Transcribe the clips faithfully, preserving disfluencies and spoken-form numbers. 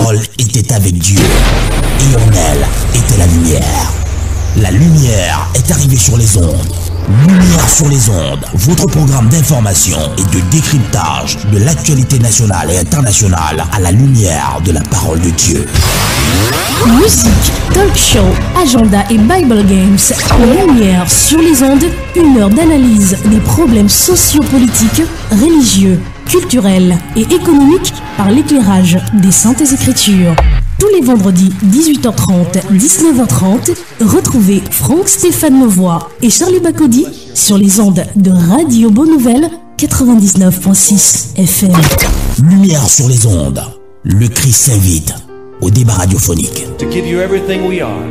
parole était avec Dieu, et en elle était la lumière. La lumière est arrivée sur les ondes. Lumière sur les ondes, votre programme d'information et de décryptage de l'actualité nationale et internationale à la lumière de la parole de Dieu. Musique, talk show, agenda et Bible Games. Lumière sur les ondes, une heure d'analyse des problèmes sociopolitiques, religieux, culturels et économiques par l'éclairage des Saintes Écritures. Tous les vendredis dix-huit heures trente, dix-neuf heures trente, retrouvez Franck Stéphane Mauvois et Charlie Bacody sur les ondes de Radio Bonne Nouvelle quatre-vingt-dix-neuf virgule six F M. Lumière sur les ondes, le Christ s'invite au débat radiophonique. To give you everything we are.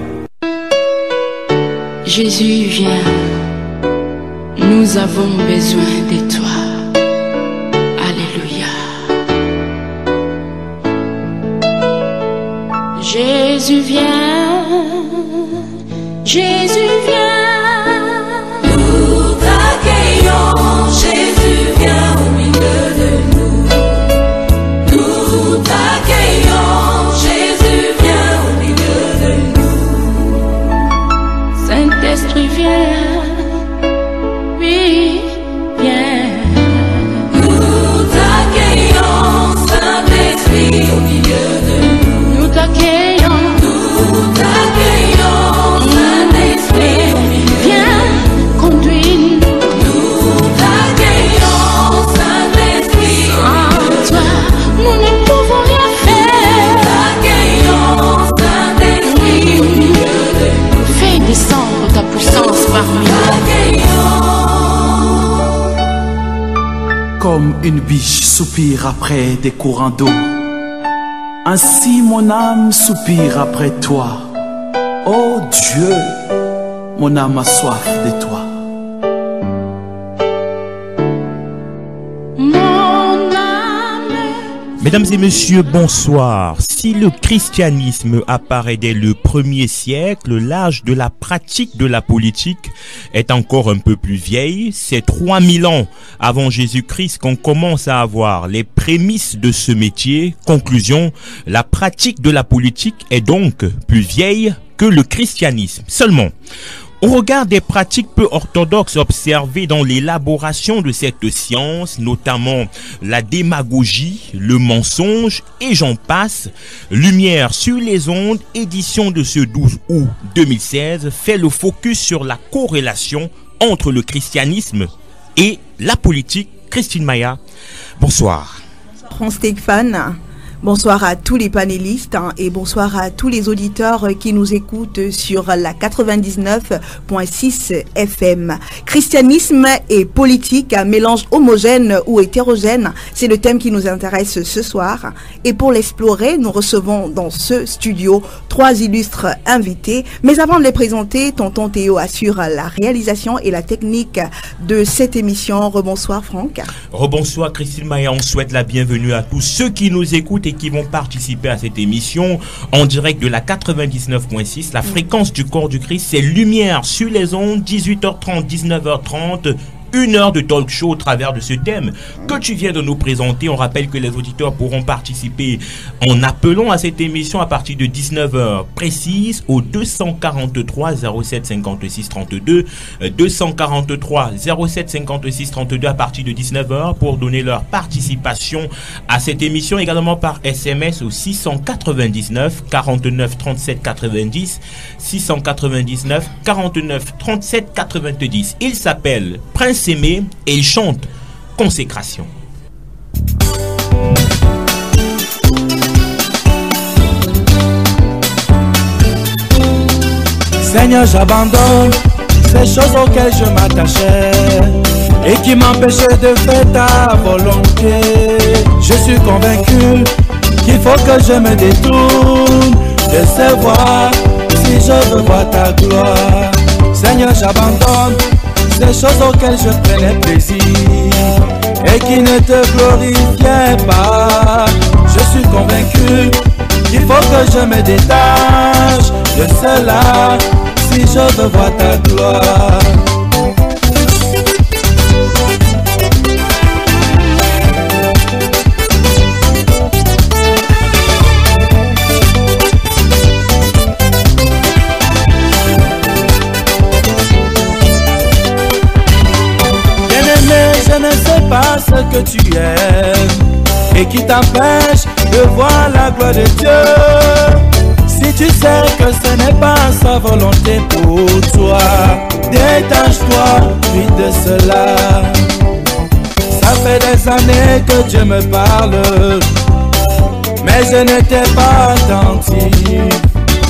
Jésus, viens, nous avons besoin de toi. Alléluia. Jésus, viens, Jésus, viens. Nous t'accueillons, Jésus, viens au milieu de nous. Nous t'accueillons, Jésus, viens au milieu de nous. Saint-Esprit, viens, oui, viens. Nous t'accueillons, Saint-Esprit, au milieu de nous. Nous t'accueillons. Nous t'accueillons, Saint-Esprit, au milieu de nous. Viens, conduis-nous. Nous t'accueillons, Saint-Esprit, au milieu de En toi, nous ne pouvons rien faire. nous. T'accueillons, Saint-Esprit, au milieu de nous. Fais descendre ta puissance parmi nous. Comme une biche soupire après des courants d'eau, ainsi mon âme soupire après toi. Ô Dieu, mon âme a soif de toi. Mon âme. Mesdames et messieurs, bonsoir. Si le christianisme apparaît dès le premier siècle, l'âge de la pratique de la politique est encore un peu plus vieille. C'est trois mille ans avant Jésus-Christ qu'on commence à avoir les prémices de ce métier. Conclusion, la pratique de la politique est donc plus vieille que le christianisme. Seulement, au regard des pratiques peu orthodoxes observées dans l'élaboration de cette science, notamment la démagogie, le mensonge et j'en passe, Lumière sur les ondes, édition de ce douze août deux mille seize, fait le focus sur la corrélation entre le christianisme et la politique. Christine Maya, bonsoir. Franck Stéphane. Bonsoir à tous les panélistes hein, et bonsoir à tous les auditeurs qui nous écoutent sur la quatre-vingt-dix-neuf virgule six F M. Christianisme et politique, un mélange homogène ou hétérogène, c'est le thème qui nous intéresse ce soir. Et pour l'explorer, nous recevons dans ce studio trois illustres invités. Mais avant de les présenter, tonton Théo assure la réalisation et la technique de cette émission. Rebonsoir Franck. Rebonsoir Christine Maya, on souhaite la bienvenue à tous ceux qui nous écoutent et qui vont participer à cette émission en direct de la quatre-vingt-dix-neuf virgule six. La fréquence du corps du Christ, c'est Lumière sur les ondes, dix-huit heures trente, dix-neuf heures trente. Une heure de talk show au travers de ce thème que tu viens de nous présenter. On rappelle que les auditeurs pourront participer en appelant à cette émission à partir de dix-neuf heures précises au deux cent quarante-trois zéro sept cinquante-six trente-deux, deux cent quarante-trois zéro sept cinquante-six trente-deux à partir de dix-neuf heures pour donner leur participation à cette émission, également par S M S au six cent quatre-vingt-dix-neuf quarante-neuf trente-sept quatre-vingt-dix, six cent quatre-vingt-dix-neuf quarante-neuf trente-sept quatre-vingt-dix. Il s'appelle Prince Aimé et il chante Consécration. Seigneur, j'abandonne ces choses auxquelles je m'attachais et qui m'empêchaient de faire ta volonté. Je suis convaincu qu'il faut que je me détourne de ces voies si je veux voir ta gloire. Seigneur, j'abandonne ces choses auxquelles je prenais plaisir et qui ne te glorifiaient pas. Je suis convaincu qu'il faut que je me détache de cela si je veux voir ta gloire. et qui t'empêche de voir la gloire de Dieu. Si tu sais que ce n'est pas sa volonté pour toi, détache-toi vite de cela. Ça fait des années que Dieu me parle, mais je n'étais pas attentif.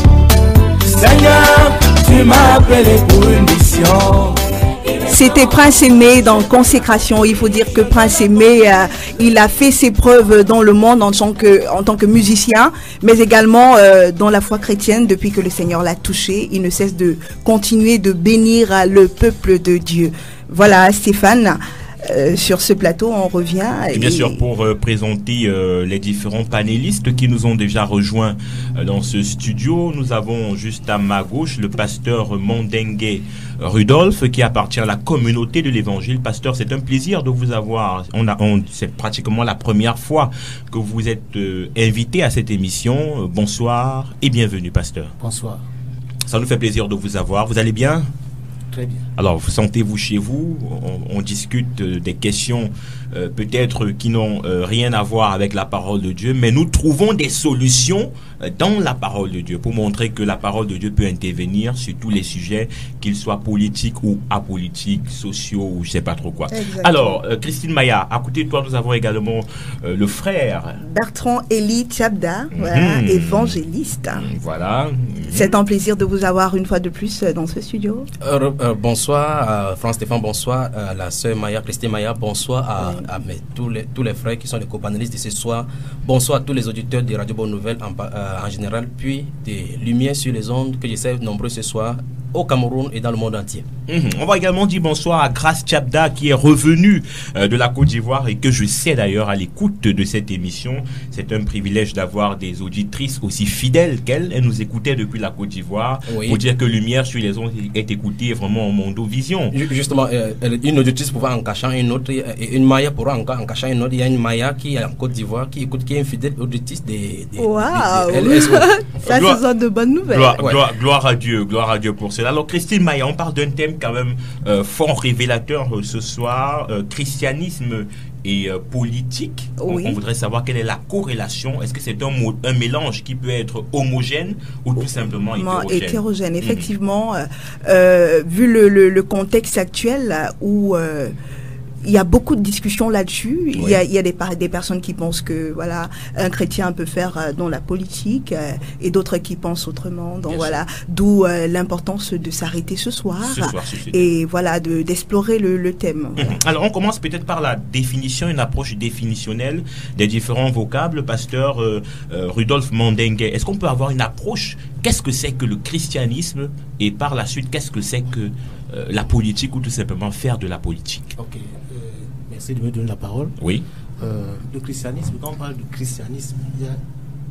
Seigneur, tu m'as appelé pour une mission. C'était Prince Aimé dans Consécration. Il faut dire que Prince Aimé, euh, il a fait ses preuves dans le monde en tant que, en tant que musicien, mais également euh, dans la foi chrétienne. Depuis que le Seigneur l'a touché, il ne cesse de continuer de bénir le peuple de Dieu. Voilà, Stéphane. Euh, sur ce plateau, on revient. Et bien et... sûr, pour euh, présenter euh, les différents panélistes qui nous ont déjà rejoints euh, dans ce studio, nous avons juste à ma gauche le pasteur Mondengue Rudolph qui appartient à la communauté de l'Évangile. Pasteur, c'est un plaisir de vous avoir. On a, on, c'est pratiquement la première fois que vous êtes euh, invité à cette émission. Euh, bonsoir et bienvenue, pasteur. Bonsoir. Ça nous fait plaisir de vous avoir. Vous allez bien ? Très bien. Alors, vous sentez-vous chez vous? On, on discute euh, des questions euh, peut-être qui n'ont euh, rien à voir avec la parole de Dieu, mais nous trouvons des solutions euh, dans la parole de Dieu pour montrer que la parole de Dieu peut intervenir sur tous les sujets, qu'ils soient politiques ou apolitiques, sociaux ou je ne sais pas trop quoi. Exactement. Alors, euh, Christine Maya, à côté de toi, nous avons également euh, le frère Bertrand Eli Tchabda, mm-hmm. voilà, évangéliste. Voilà. Mm-hmm. C'est un plaisir de vous avoir une fois de plus dans ce studio. Euh, Euh, bonsoir à Franck Stéphane, bonsoir à la sœur Maya, Christine Maya, bonsoir à, oui. à mes, tous, les, tous les frères qui sont les co-panélistes de ce soir, bonsoir à tous les auditeurs de Radio Bonne Nouvelle en, euh, en général, puis des lumières sur les ondes que je sais nombreux ce soir au Cameroun et dans le monde entier. Mmh. On va également dire bonsoir à Grace Tchabda qui est revenue euh, de la Côte d'Ivoire et que je sais d'ailleurs à l'écoute de cette émission. C'est un privilège d'avoir des auditrices aussi fidèles qu'elle. Elle nous écoutait depuis la Côte d'Ivoire. Oui. Pour dire que Lumière sur les ondes est écoutée vraiment en Mondovision. Justement, euh, une auditrice pourra en cachant une autre, et une Maya pourra en, en cachant une autre. Il y a une Maya qui est en Côte d'Ivoire qui écoute, qui est une fidèle auditrice des... des Waouh wow. Ça, ce sont de bonnes nouvelles. Gloire, ouais. gloire, gloire à Dieu, gloire à Dieu pour cela. Alors Christine Maya, on parle d'un thème quand même euh, fort révélateur euh, ce soir, euh, christianisme et euh, politique. Oui. On, on voudrait savoir quelle est la corrélation. Est-ce que c'est un, mot, un mélange qui peut être homogène ou tout simplement hétérogène? Hétérogène, effectivement. Mmh. Euh, vu le, le, le contexte actuel où... Euh, il y a beaucoup de discussions là-dessus. Oui. Il y a, il y a des, des personnes qui pensent que voilà, un chrétien peut faire euh, dans la politique euh, et d'autres qui pensent autrement. Donc Bien voilà, d'où euh, l'importance de s'arrêter ce soir, ce soir et voilà de, d'explorer le, le thème. Voilà. Mm-hmm. Alors on commence peut-être par la définition, une approche définitionnelle des différents vocables. Pasteur euh, euh, Rudolph Mondengue, est-ce qu'on peut avoir une approche? Qu'est-ce que c'est que le christianisme et par la suite qu'est-ce que c'est que euh, la politique ou tout simplement faire de la politique? Ok. Merci de me donner la parole. Oui. Euh, le christianisme, quand on parle de christianisme, il y a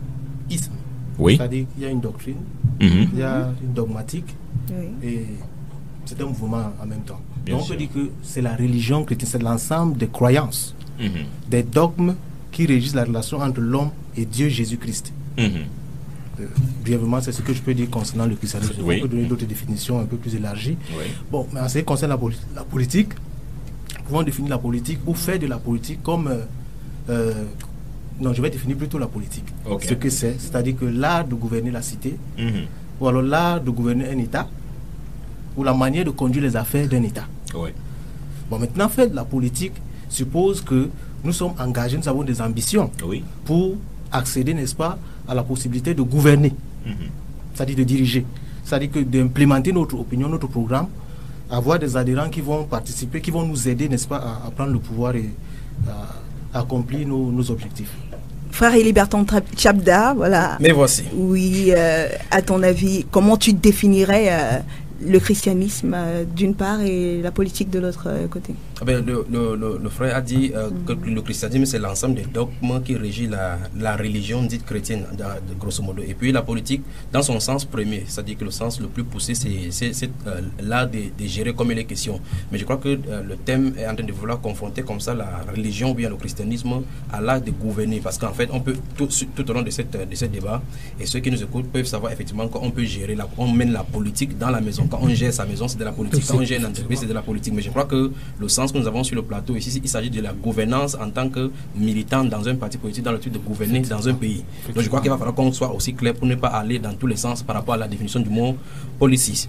isme. Oui. C'est-à-dire qu'il y a une doctrine, mm-hmm. il y a une dogmatique, oui. et c'est un mouvement en même temps. Bien Donc sûr. on peut dire que c'est la religion chrétienne, c'est l'ensemble des croyances, mm-hmm. des dogmes qui régissent la relation entre l'homme et Dieu Jésus-Christ. Mm-hmm. Euh, brièvement, c'est ce que je peux dire concernant le christianisme. Oui. On peut donner d'autres définitions un peu plus élargies. Oui. Bon, mais en ce qui concerne la, poli- la politique, nous pouvons définir la politique ou faire de la politique comme... Euh, euh, non, je vais définir plutôt la politique. Okay. Ce que c'est, c'est-à-dire que l'art de gouverner la cité, mm-hmm. ou alors l'art de gouverner un État, ou la manière de conduire les affaires d'un État. Oui. Bon, maintenant, faire de la politique suppose que nous sommes engagés, nous avons des ambitions Oui. pour accéder, n'est-ce pas, à la possibilité de gouverner, mm-hmm. c'est-à-dire de diriger, c'est-à-dire que d'implémenter notre opinion, notre programme, avoir des adhérents qui vont participer, qui vont nous aider, n'est-ce pas, à, à prendre le pouvoir et à, à accomplir nos, nos objectifs. Frère Eli Bertrand Tchabda, voilà. Mais voici. Oui, euh, à ton avis, comment tu définirais euh, le christianisme euh, d'une part et la politique de l'autre euh, côté? Ah ben, le, le, le, le frère a dit euh, mm. que le christianisme c'est l'ensemble des dogmes qui régit la, la religion dite chrétienne, de, de, grosso modo. Et puis la politique, dans son sens premier, c'est-à-dire que le sens le plus poussé, c'est, c'est, c'est euh, là de, de gérer comme il est question. Mais je crois que euh, le thème est en train de vouloir confronter comme ça la religion ou bien le christianisme à l'art de gouverner. Parce qu'en fait, on peut, tout, tout au long de, cette, de ce débat, et ceux qui nous écoutent peuvent savoir effectivement qu'on peut gérer, la, on mène la politique dans la maison. Quand on gère sa maison, c'est de la politique. Quand on gère une entreprise, c'est de la politique. Mais je crois que le sens que nous avons sur le plateau ici, il s'agit de la gouvernance en tant que militant dans un parti politique, dans le but de gouverner dans un pays. Donc je crois qu'il va falloir qu'on soit aussi clair pour ne pas aller dans tous les sens par rapport à la définition du mot policy.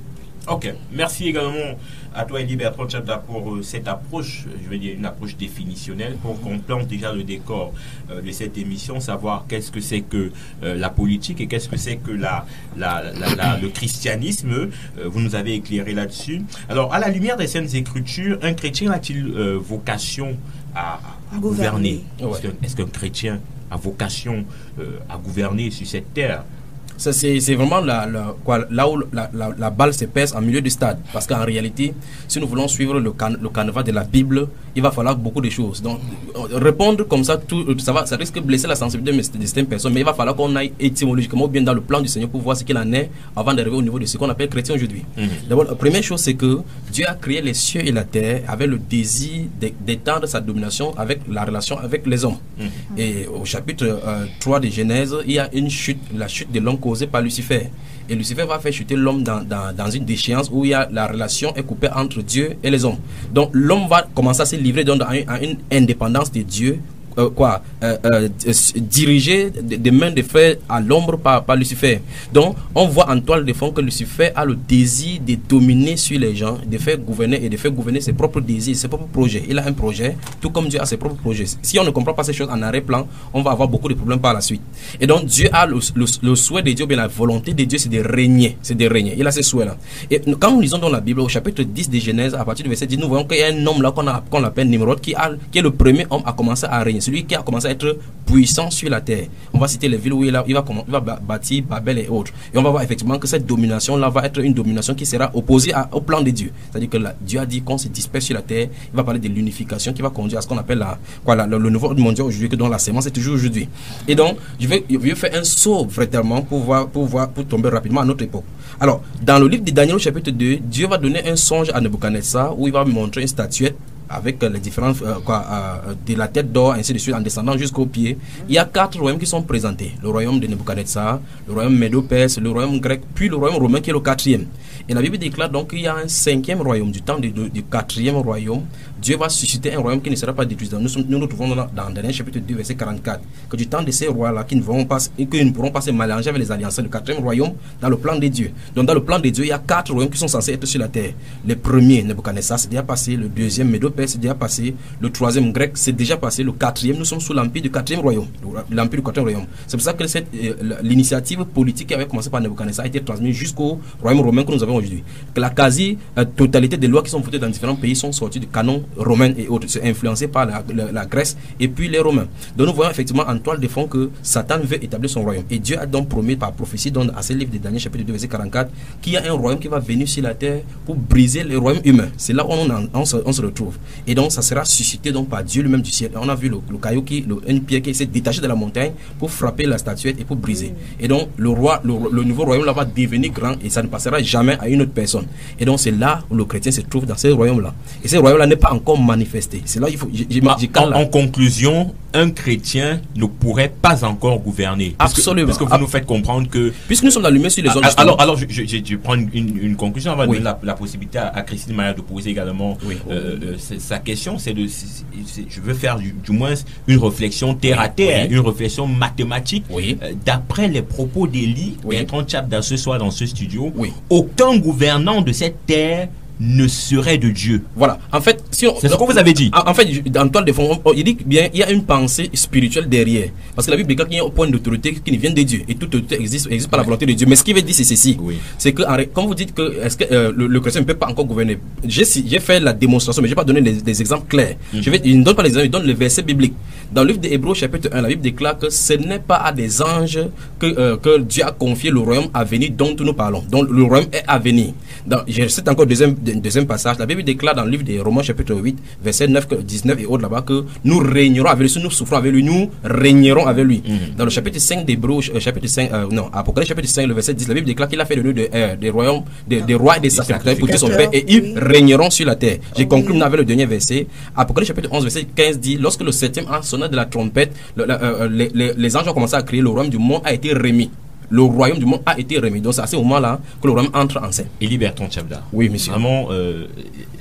Ok, merci également à toi Elie Bertrand Tchabda pour euh, cette approche, je veux dire une approche définitionnelle pour qu'on plante déjà le décor euh, de cette émission, savoir qu'est-ce que c'est que euh, la politique et qu'est-ce que c'est que la, la, la, la, le christianisme. Euh, vous nous avez éclairé là-dessus. Alors, à la lumière des Saintes Écritures, un chrétien a-t-il euh, vocation à, à gouverner, gouverner. Ouais. Est-ce, qu'un, est-ce qu'un chrétien a vocation euh, à gouverner sur cette terre? Ça, c'est, c'est vraiment la, la, quoi, là où la, la, la balle se pèse en milieu du stade. Parce qu'en réalité, si nous voulons suivre le, can, le canevas de la Bible, il va falloir beaucoup de choses. Donc, répondre comme ça, tout, ça, va, ça risque de blesser la sensibilité de certaines personnes. Mais il va falloir qu'on aille étymologiquement bien dans le plan du Seigneur pour voir ce qu'il en est avant d'arriver au niveau de ce qu'on appelle chrétien aujourd'hui. Mm-hmm. D'abord, la première chose, c'est que Dieu a créé les cieux et la terre avec le désir d'étendre sa domination avec la relation avec les hommes. Mm-hmm. Et au chapitre euh, trois de Genèse, il y a une chute, la chute de l'homme causée par Lucifer. Et Lucifer va faire chuter l'homme dans, dans, dans une déchéance où il y a, la relation est coupée entre Dieu et les hommes. Donc l'homme va commencer à se livrer donc, à, une, à une indépendance de Dieu. Euh, quoi euh, euh, dirigé des de mains de fer à l'ombre par, par Lucifer. Donc on voit en toile de fond que Lucifer a le désir de dominer sur les gens, de faire gouverner et de faire gouverner ses propres désirs, ses propres projets. Il a un projet, tout comme Dieu a ses propres projets. Si on ne comprend pas ces choses en arrière-plan, on va avoir beaucoup de problèmes par la suite. Et donc Dieu a le, le, le souhait de Dieu, bien la volonté de Dieu, c'est de régner, c'est de régner. Il a ce souhait là. Et quand nous lisons dans la Bible au chapitre dix de Genèse, à partir du verset dix, nous voyons qu'il y a un homme là qu'on, a, qu'on appelle Nimrod qui, a, qui est le premier homme à commencer à régner. Celui qui a commencé à être puissant sur la terre. On va citer les villes où il, a, il, va, il va bâtir Babel et autres. Et on va voir effectivement que cette domination-là va être une domination qui sera opposée à, au plan de Dieu. C'est-à-dire que la, Dieu a dit qu'on se disperse sur la terre. Il va parler de l'unification qui va conduire à ce qu'on appelle la, quoi, la, le, le nouveau mondial aujourd'hui, que dont la sémence est toujours aujourd'hui. Et donc, je vais, je vais faire un saut vraiment pour, voir, pour, voir, pour tomber rapidement à notre époque. Alors, dans le livre de Daniel, chapitre deux, Dieu va donner un songe à Nebuchadnezzar où il va montrer une statuette avec les différents, euh, quoi, euh, de la tête d'or, ainsi de suite, en descendant jusqu'aux pieds. Il y a quatre royaumes qui sont présentés. Le royaume de Nebuchadnezzar, le royaume médo-perse, le royaume grec, puis le royaume romain qui est le quatrième. Et la Bible déclare donc qu'il y a un cinquième royaume, du temps du, du quatrième royaume. Dieu va susciter un royaume qui ne sera pas détruit. Nous nous, nous, nous trouvons dans, dans Daniel chapitre deux, verset quarante-quatre, que du temps de ces rois-là, qui ne, vont pas, qui ne pourront pas se mélanger avec les alliances, le quatrième royaume, dans le plan de Dieu. Donc dans le plan de Dieu, il y a quatre royaumes qui sont censés être sur la terre. Le premier, Nebuchadnezzar, c'est déjà passé. Le deuxième, médo-perse, c'est déjà passé. Le troisième, grec, c'est déjà passé. Le quatrième, nous sommes sous l'empire du quatrième royaume. L'empire du quatrième royaume. C'est pour ça que cette, euh, l'initiative politique qui avait commencé par Nebuchadnezzar a été transmise jusqu'au royaume romain que nous avons aujourd'hui. Que la quasi-totalité des lois qui sont votées dans différents pays sont sorties du canon romain et autres. C'est influencé par la, la, la Grèce et puis les Romains. Donc nous voyons effectivement en toile de fond que Satan veut établir son royaume. Et Dieu a donc promis par prophétie dans à ce livre de Daniel chapitre deux verset quarante-quatre qu'il y a un royaume qui va venir sur la terre pour briser le royaume humain. C'est là où on, en, on, se, on se retrouve. Et donc ça sera suscité donc par Dieu lui-même du ciel. On a vu le, le caillou qui, le, une pierre qui s'est détachée de la montagne pour frapper la statuette et pour briser. Et donc le roi, le, le nouveau royaume là va devenir grand et ça ne passera jamais à une autre personne. Et donc c'est là où le chrétien se trouve dans ce royaume là. Et ce royaume là n'est pas encore manifesté. C'est là il faut. J, j, j, en, en conclusion, un chrétien ne pourrait pas encore gouverner. Absolument. Parce que, parce que vous nous faites comprendre que puisque nous sommes allumés sur les zones. Alors, alors, alors je, je, je, je prends une, une conclusion. On va oui. donner la, la possibilité à, à Christine Maya de poser également oui. euh, euh, sa question. C'est de, c'est, c'est, je veux faire du, du moins une réflexion terre à terre, oui. une réflexion mathématique. Oui. Euh, d'après les propos d'Elie, oui. Bertrand Tchabda ce soir dans ce studio, oui. aucun gouvernant de cette terre ne serait de Dieu. Voilà. En fait, si on, c'est ce que vous avez dit. En, en fait, dans toile de fond, il dit bien, il y a une pensée spirituelle derrière. Parce que la Bible déclare qu'il y a un point d'autorité qui vient de Dieu. Et toute autorité existe, existe par la volonté de Dieu. Mais ce qu'il veut dire, c'est ceci. Oui. C'est que, quand vous dites que, est-ce que euh, le, le chrétien ne peut pas encore gouverner, j'ai, j'ai fait la démonstration, mais je ne vais pas donner des, des exemples clairs. Mm. Je vais, il ne donne pas les exemples, il donne le verset biblique. Dans le livre d'Hébreux, chapitre un, la Bible déclare que ce n'est pas à des anges que, euh, que Dieu a confié le royaume à venir dont nous parlons. Donc, le royaume est à venir. Dans, je cite encore deuxième, deuxième passage. La Bible déclare dans le livre des Romains chapitre huit, verset neuf, dix-neuf et autres là-bas que nous régnerons avec lui, si nous souffrons avec lui, nous régnerons avec lui. Mm-hmm. Dans le chapitre cinq d'Hébreux, euh, chapitre cinq, euh, non, Apocalypse chapitre cinq, le verset dix, la Bible déclare qu'il a fait de nous de, euh, des royaumes, des, des rois et des sacrificateurs pour Dieu son Père et ils régneront sur la terre. J'ai conclu avec le dernier verset. Apocalypse chapitre onze, verset quinze dit, lorsque le septième ange sonna de la trompette, le, la, euh, les, les, les anges ont commencé à crier, le royaume du monde a été remis. Le royaume du monde a été remis. Donc c'est à ce moment-là que le royaume entre en scène. Elie Bertrand Tchabda. Oui, monsieur. Vraiment, euh,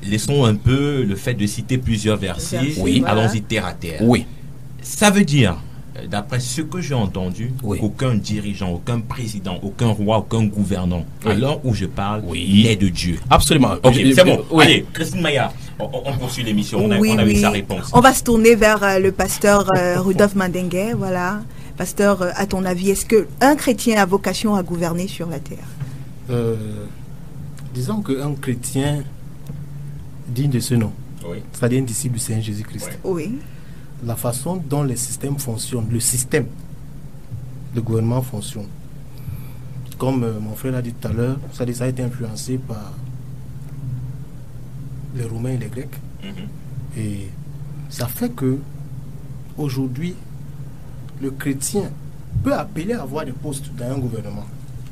laissons un peu le fait de citer plusieurs versets. Versets, Oui. voilà. Allons-y terre à terre. Oui. Ça veut dire, d'après ce que j'ai entendu, Oui. qu'aucun dirigeant, aucun président, aucun roi, aucun gouvernant, Oui. à l'heure où je parle, Oui. n'est de Dieu. Absolument. Ok, Je- c'est bon. Oui. Allez, Christine Maya, on, on poursuit l'émission. On a, Oui, on a eu oui. sa réponse. On va se tourner vers euh, le pasteur euh, Rudolf Mandengue. Voilà. Pasteur, euh, à ton avis, est-ce qu'un chrétien a vocation à gouverner sur la terre? Euh, disons qu'un chrétien digne de ce nom, Oui. c'est-à-dire un disciple du Seigneur Jésus-Christ, Oui. la façon dont les systèmes fonctionnent, le système de gouvernement fonctionne, comme euh, mon frère l'a dit tout à l'heure, ça, ça a été influencé par les Romains et les Grecs. Mhm. Et ça fait que aujourd'hui, le chrétien peut appeler à avoir des postes dans un gouvernement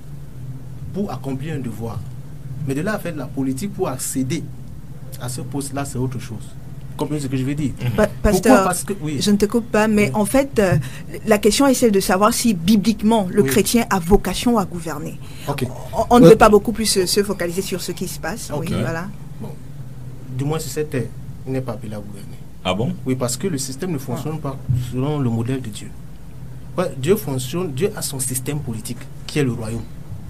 pour accomplir un devoir. Mais de là à faire de la politique pour accéder à ce poste-là, c'est autre chose. Vous comprenez ce que je veux dire? Pa- Pourquoi? pasteur, Parce que, oui. je ne te coupe pas, mais Oui. en fait, euh, la question est celle de savoir si bibliquement le Oui. chrétien a vocation à gouverner. Ok. On, on ne Euh, veut pas beaucoup plus se, se focaliser sur ce qui se passe. Ok. Oui, voilà. Bon. Du moins, sur cette terre, il n'est pas appelé à gouverner. Ah bon? Oui, parce que le système ne fonctionne pas selon le modèle de Dieu. Ouais, Dieu fonctionne, Dieu a son système politique, qui est le royaume.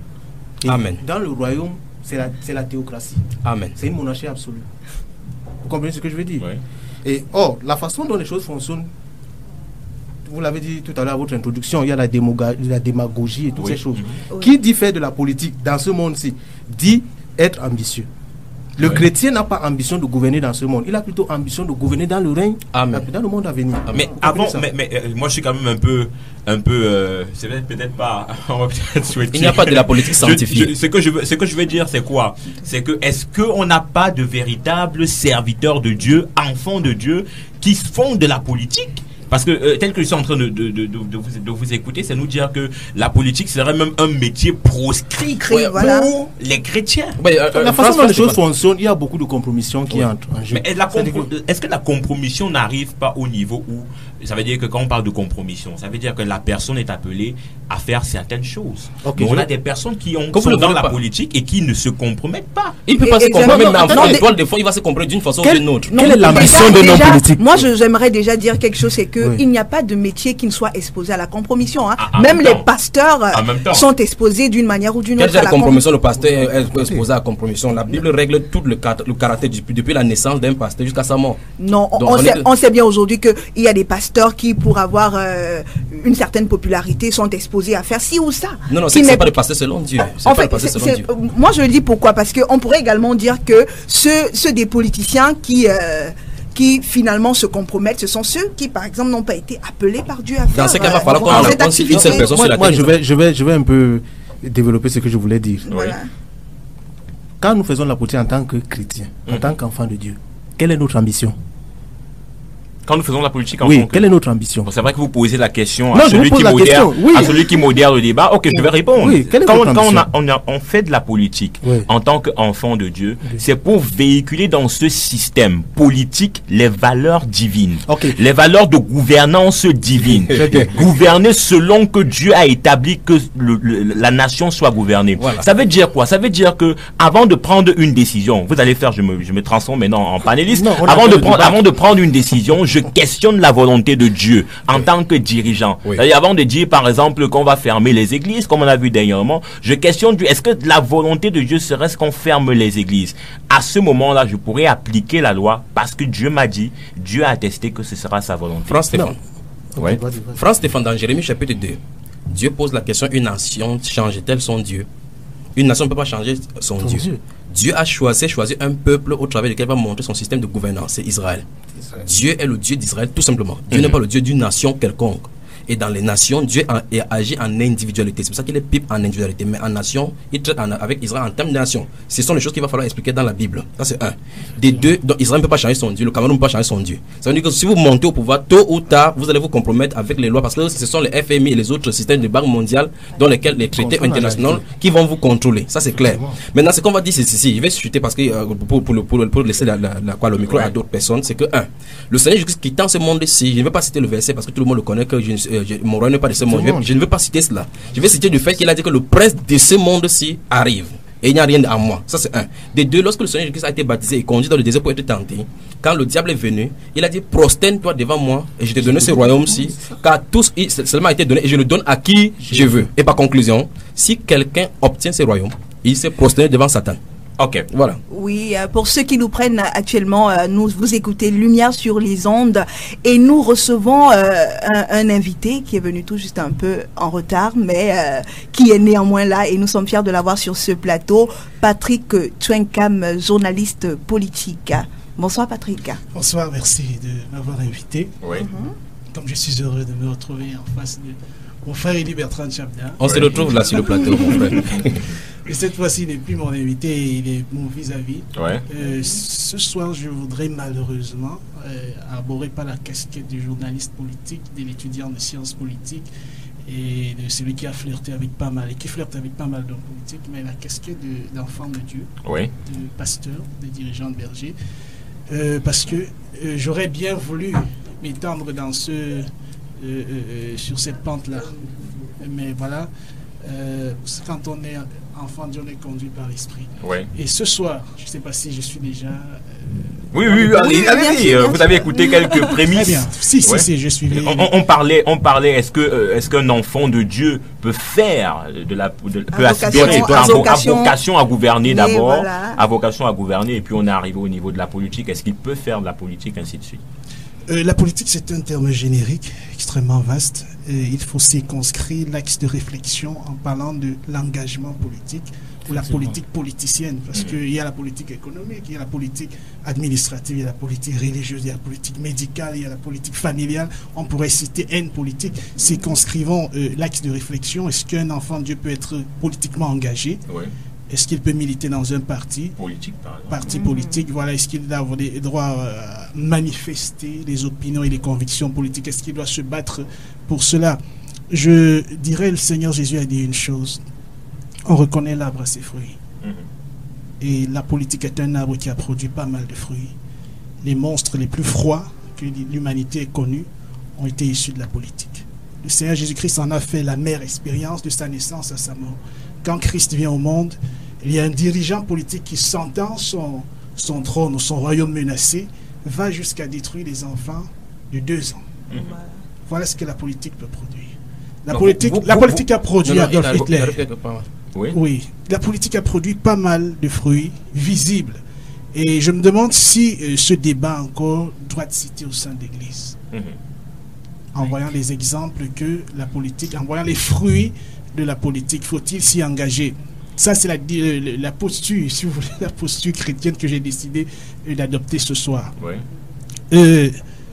Et Amen. dans le royaume, c'est la, c'est la théocratie. Amen. C'est une monarchie absolue. Vous comprenez ce que je veux dire? Oui. Et or, la façon dont les choses fonctionnent, vous l'avez dit tout à l'heure à votre introduction, il y a la, démoga- la démagogie et toutes Oui. ces choses. Oui. Qui dit faire de la politique dans ce monde-ci dit être ambitieux. Le Oui. chrétien n'a pas ambition de gouverner dans ce monde. Il a plutôt ambition de gouverner dans le règne, Amen. dans le monde à venir. Mais Vous avant, comprenez ça? mais, mais, euh, moi je suis quand même un peu, un peu, euh, c'est peut-être peut-être pas, on va peut-être souhaiter. Il n'y a pas de la politique Je- sanctifiée. je- ce que je veux, ce que je veux dire, c'est quoi? C'est que est-ce que on n'a pas de véritables serviteurs de Dieu, enfants de Dieu, qui font de la politique? Parce que euh, tel que je suis en train de, de, de, de, de vous, de vous écouter, c'est nous dire que la politique serait même un métier proscrit Oui, pour voilà. les chrétiens. Ouais, euh, euh, La façon France, dont les France, choses c'est pas- fonctionnent, il y a beaucoup de compromissions qui Oui. entrent en jeu. Mais est-ce la C'est-à-dire compro- que- est-ce que la compromission n'arrive pas au niveau où, ça veut dire que quand on parle de compromission, ça veut dire que la personne est appelée à faire certaines choses. Ok, Mais on je- a des personnes qui ont, Comme sont vous le dans voulez la pas. politique et qui ne se compromettent pas. Il peut Et- pas se exactement. comprendre, mais Non, en mais- étoile, des fois, il va se comprendre d'une façon Quel- ou d'une autre. Quelle est l'ambition Déjà- de nos déjà, politiques? Moi, je- j'aimerais déjà dire quelque chose, c'est que Oui. il n'y a pas de métier qui ne soit exposé à la compromission. Hein. Ah, en Même même les temps. pasteurs euh, En même temps. sont exposés d'une manière ou d'une Quelle autre est à la la compromission? Le pasteur est est exposé à la compromission. La Bible règle tout le, car- le caractère depuis, depuis la naissance d'un pasteur jusqu'à sa mort. Non, on, Donc, on on sait, est- on sait bien aujourd'hui qu'il y a des pasteurs qui, pour avoir euh, une certaine popularité, sont exposés à faire ci ou ça. Non, non, Qui c'est n'est- c'est pas le pasteur selon Dieu. C'est En pas fait, le pasteur c'est- selon c'est- Dieu. euh, moi je le dis pourquoi? Parce qu'on pourrait également dire que ceux, ceux des politiciens qui, euh, qui finalement se compromettent, ce sont ceux qui, par exemple, n'ont pas été appelés par Dieu à faire. Dans ce cas, il va euh, falloir qu'on cette rencontre une activité. seule personne Moi, sur la moi, terre. je vais, je vais, je vais un peu développer ce que je voulais dire. Voilà. Quand nous faisons la politique en tant que chrétiens, en Mhm. tant qu'enfants de Dieu, quelle est notre ambition? Quand nous faisons la politique en Oui, tant que- quelle est notre ambition? Bon, c'est vrai que vous posez la question Non, à je celui, vous pose qui la modère, question, oui. à celui qui modère le débat. Ok, je vais répondre. Oui, quelle est quand votre on, quand on, ambition? a- on, a- on fait de la politique Oui. en tant qu'enfant de Dieu, c'est pour véhiculer dans ce système politique les valeurs divines, Ok. les valeurs de gouvernance divine. Très bien. Gouverner selon que Dieu a établi que le- le- la nation soit gouvernée. Voilà. Ça veut dire quoi? Ça veut dire que avant de prendre une décision, vous allez faire, je me, je me transforme maintenant en panéliste. Non, on a avant fait de le prendre, débat. avant de prendre une décision, je questionne la volonté de Dieu en tant que dirigeant. Oui. C'est-à-dire, avant de dire, par exemple, qu'on va fermer les églises, comme on a vu dernièrement, je questionne Dieu. Est-ce que la volonté de Dieu serait-ce qu'on ferme les églises? À ce moment-là, je pourrais appliquer la loi parce que Dieu m'a dit, Dieu a attesté que ce sera sa volonté. France Stéphane. Ouais. Vas-y, vas-y. France Stéphane, dans Jérémie chapitre deux, Dieu pose la question, une nation change-t-elle son Dieu? Une nation ne peut pas changer son Son Dieu. Dieu. Dieu a choisi, choisi un peuple au travers duquel il va montrer son système de gouvernance, c'est Israël. Dieu est le Dieu d'Israël, tout simplement. Dieu n'est pas le Dieu d'une nation quelconque. Et dans les nations, Dieu a, a- agit en individualité. C'est pour ça qu'il est pipe en individualité. Mais en nation, il traite en- avec Israël en termes de nation. Ce sont les choses qu'il va falloir expliquer dans la Bible. Ça, c'est un. Des deux, donc Israël ne peut pas changer son Dieu. Le Cameroun ne peut pas changer son Dieu. Ça veut dire que si vous montez au pouvoir, tôt ou tard, vous allez vous compromettre avec les lois. Parce que ce sont les F M I et les autres systèmes de banque mondiale dans lesquels les traités Contrôle internationaux la qui vont vous contrôler. Ça, c'est clair. Exactement. Maintenant, ce qu'on va dire, c'est ceci. Je vais chuter parce que euh, pour, pour, le- pour, le- pour laisser la, la, la- quoi, le micro à d'autres personnes. C'est que, un, le Seigneur Jésus quittant ce monde-ci, je ne vais pas citer le verset parce que tout le monde le connaît, que je, ne- euh, je- mon royaume n'est pas de ce monde. Je, vais- je ne veux pas citer cela. Je vais citer du fait qu'il a dit que le prince de ce monde-ci arrive. et il n'y a rien en moi. Ça, c'est un. De deux, lorsque le Seigneur Jésus-Christ a été baptisé et conduit dans le désert pour être tenté, quand le diable est venu, il a dit prosterne-toi devant moi et je te donne ce royaume-ci, car tous seulement a été donné et je le donne à qui je veux. Et par conclusion, si quelqu'un obtient ce royaume, il s'est prosterné devant Satan. Ok, voilà. Oui, euh, pour ceux qui nous prennent actuellement, euh, nous vous écoutez Lumière sur les ondes et nous recevons euh, un, un invité qui est venu tout juste un peu en retard, mais euh, qui est néanmoins là et nous sommes fiers de l'avoir sur ce plateau, Patrick Tchenkam, journaliste politique. Bonsoir Patrick. Bonsoir, merci de m'avoir invité. Oui. Mm-hmm. Comme je suis heureux de me retrouver en face de mon frère Élie Bertrand Chabda. On oui. se retrouve là sur le plateau, mon frère. Et cette fois-ci, il n'est plus mon invité, il est mon vis-à-vis. Ouais. Euh, ce soir, je voudrais malheureusement euh, aborder pas la casquette du journaliste politique, de l'étudiant de sciences politiques et de celui qui a flirté avec pas mal, et qui flirte avec pas mal d'hommes politiques, mais la casquette d'enfant de, de Dieu, ouais. de pasteur, de dirigeant de berger. Euh, parce que euh, j'aurais bien voulu m'étendre dans ce, euh, euh, sur cette pente-là. Mais voilà, euh, quand on est enfant de Dieu, on est conduit par l'esprit. Ouais. Et ce soir, je ne sais pas si je suis déjà... Euh, oui, oui, oui, allez, allez, allez, vous avez écouté quelques prémices. Très bien. Si, si, ouais. si, je suis... On, on parlait, on parlait, est-ce que, euh, est-ce qu'un enfant de Dieu peut faire de la, de, peut aspirer à vocation à gouverner d'abord, voilà. à vocation à gouverner, et puis on est arrivé au niveau de la politique. Est-ce qu'il peut faire de la politique, ainsi de suite? Euh, la politique, c'est un terme générique, extrêmement vaste. Et il faut circonscrire l'axe de réflexion en parlant de l'engagement politique ou la politique politicienne. Parce qu'il y a la politique économique, il y a la politique administrative, il y a la politique religieuse, il y a la politique médicale, il y a la politique familiale. On pourrait citer N politique. Circonscrivons euh, l'axe de réflexion. Est-ce qu'un enfant de Dieu peut être politiquement engagé? Oui. Est-ce qu'il peut militer dans un parti politique, par exemple. Parti politique, voilà. Est-ce qu'il doit avoir des droits à manifester les opinions et les convictions politiques? Est-ce qu'il doit se battre pour cela? Je dirais, le Seigneur Jésus a dit une chose. On reconnaît l'arbre à ses fruits. Mm-hmm. Et la politique est un arbre qui a produit pas mal de fruits. Les monstres les plus froids que l'humanité ait connus ont été issus de la politique. Le Seigneur Jésus-Christ en a fait la mère expérience de sa naissance à sa mort. Quand Christ vient au monde, il y a un dirigeant politique qui, sentant son, son trône ou son royaume menacé, va jusqu'à détruire les enfants de deux ans. Mmh. Voilà ce que la politique peut produire. La non, politique, vous, vous, la politique vous, a produit non, non, Adolf Hitler. Oui. oui, la politique a produit pas mal de fruits visibles. Et je me demande si euh, ce débat encore doit être cité au sein de l'Église. Mmh. En voyant les exemples que la politique, en voyant les fruits de la politique, faut-il s'y engager? Ça, c'est la, la, la posture, si vous voulez, la posture chrétienne que j'ai décidé d'adopter ce soir. Oui. Euh,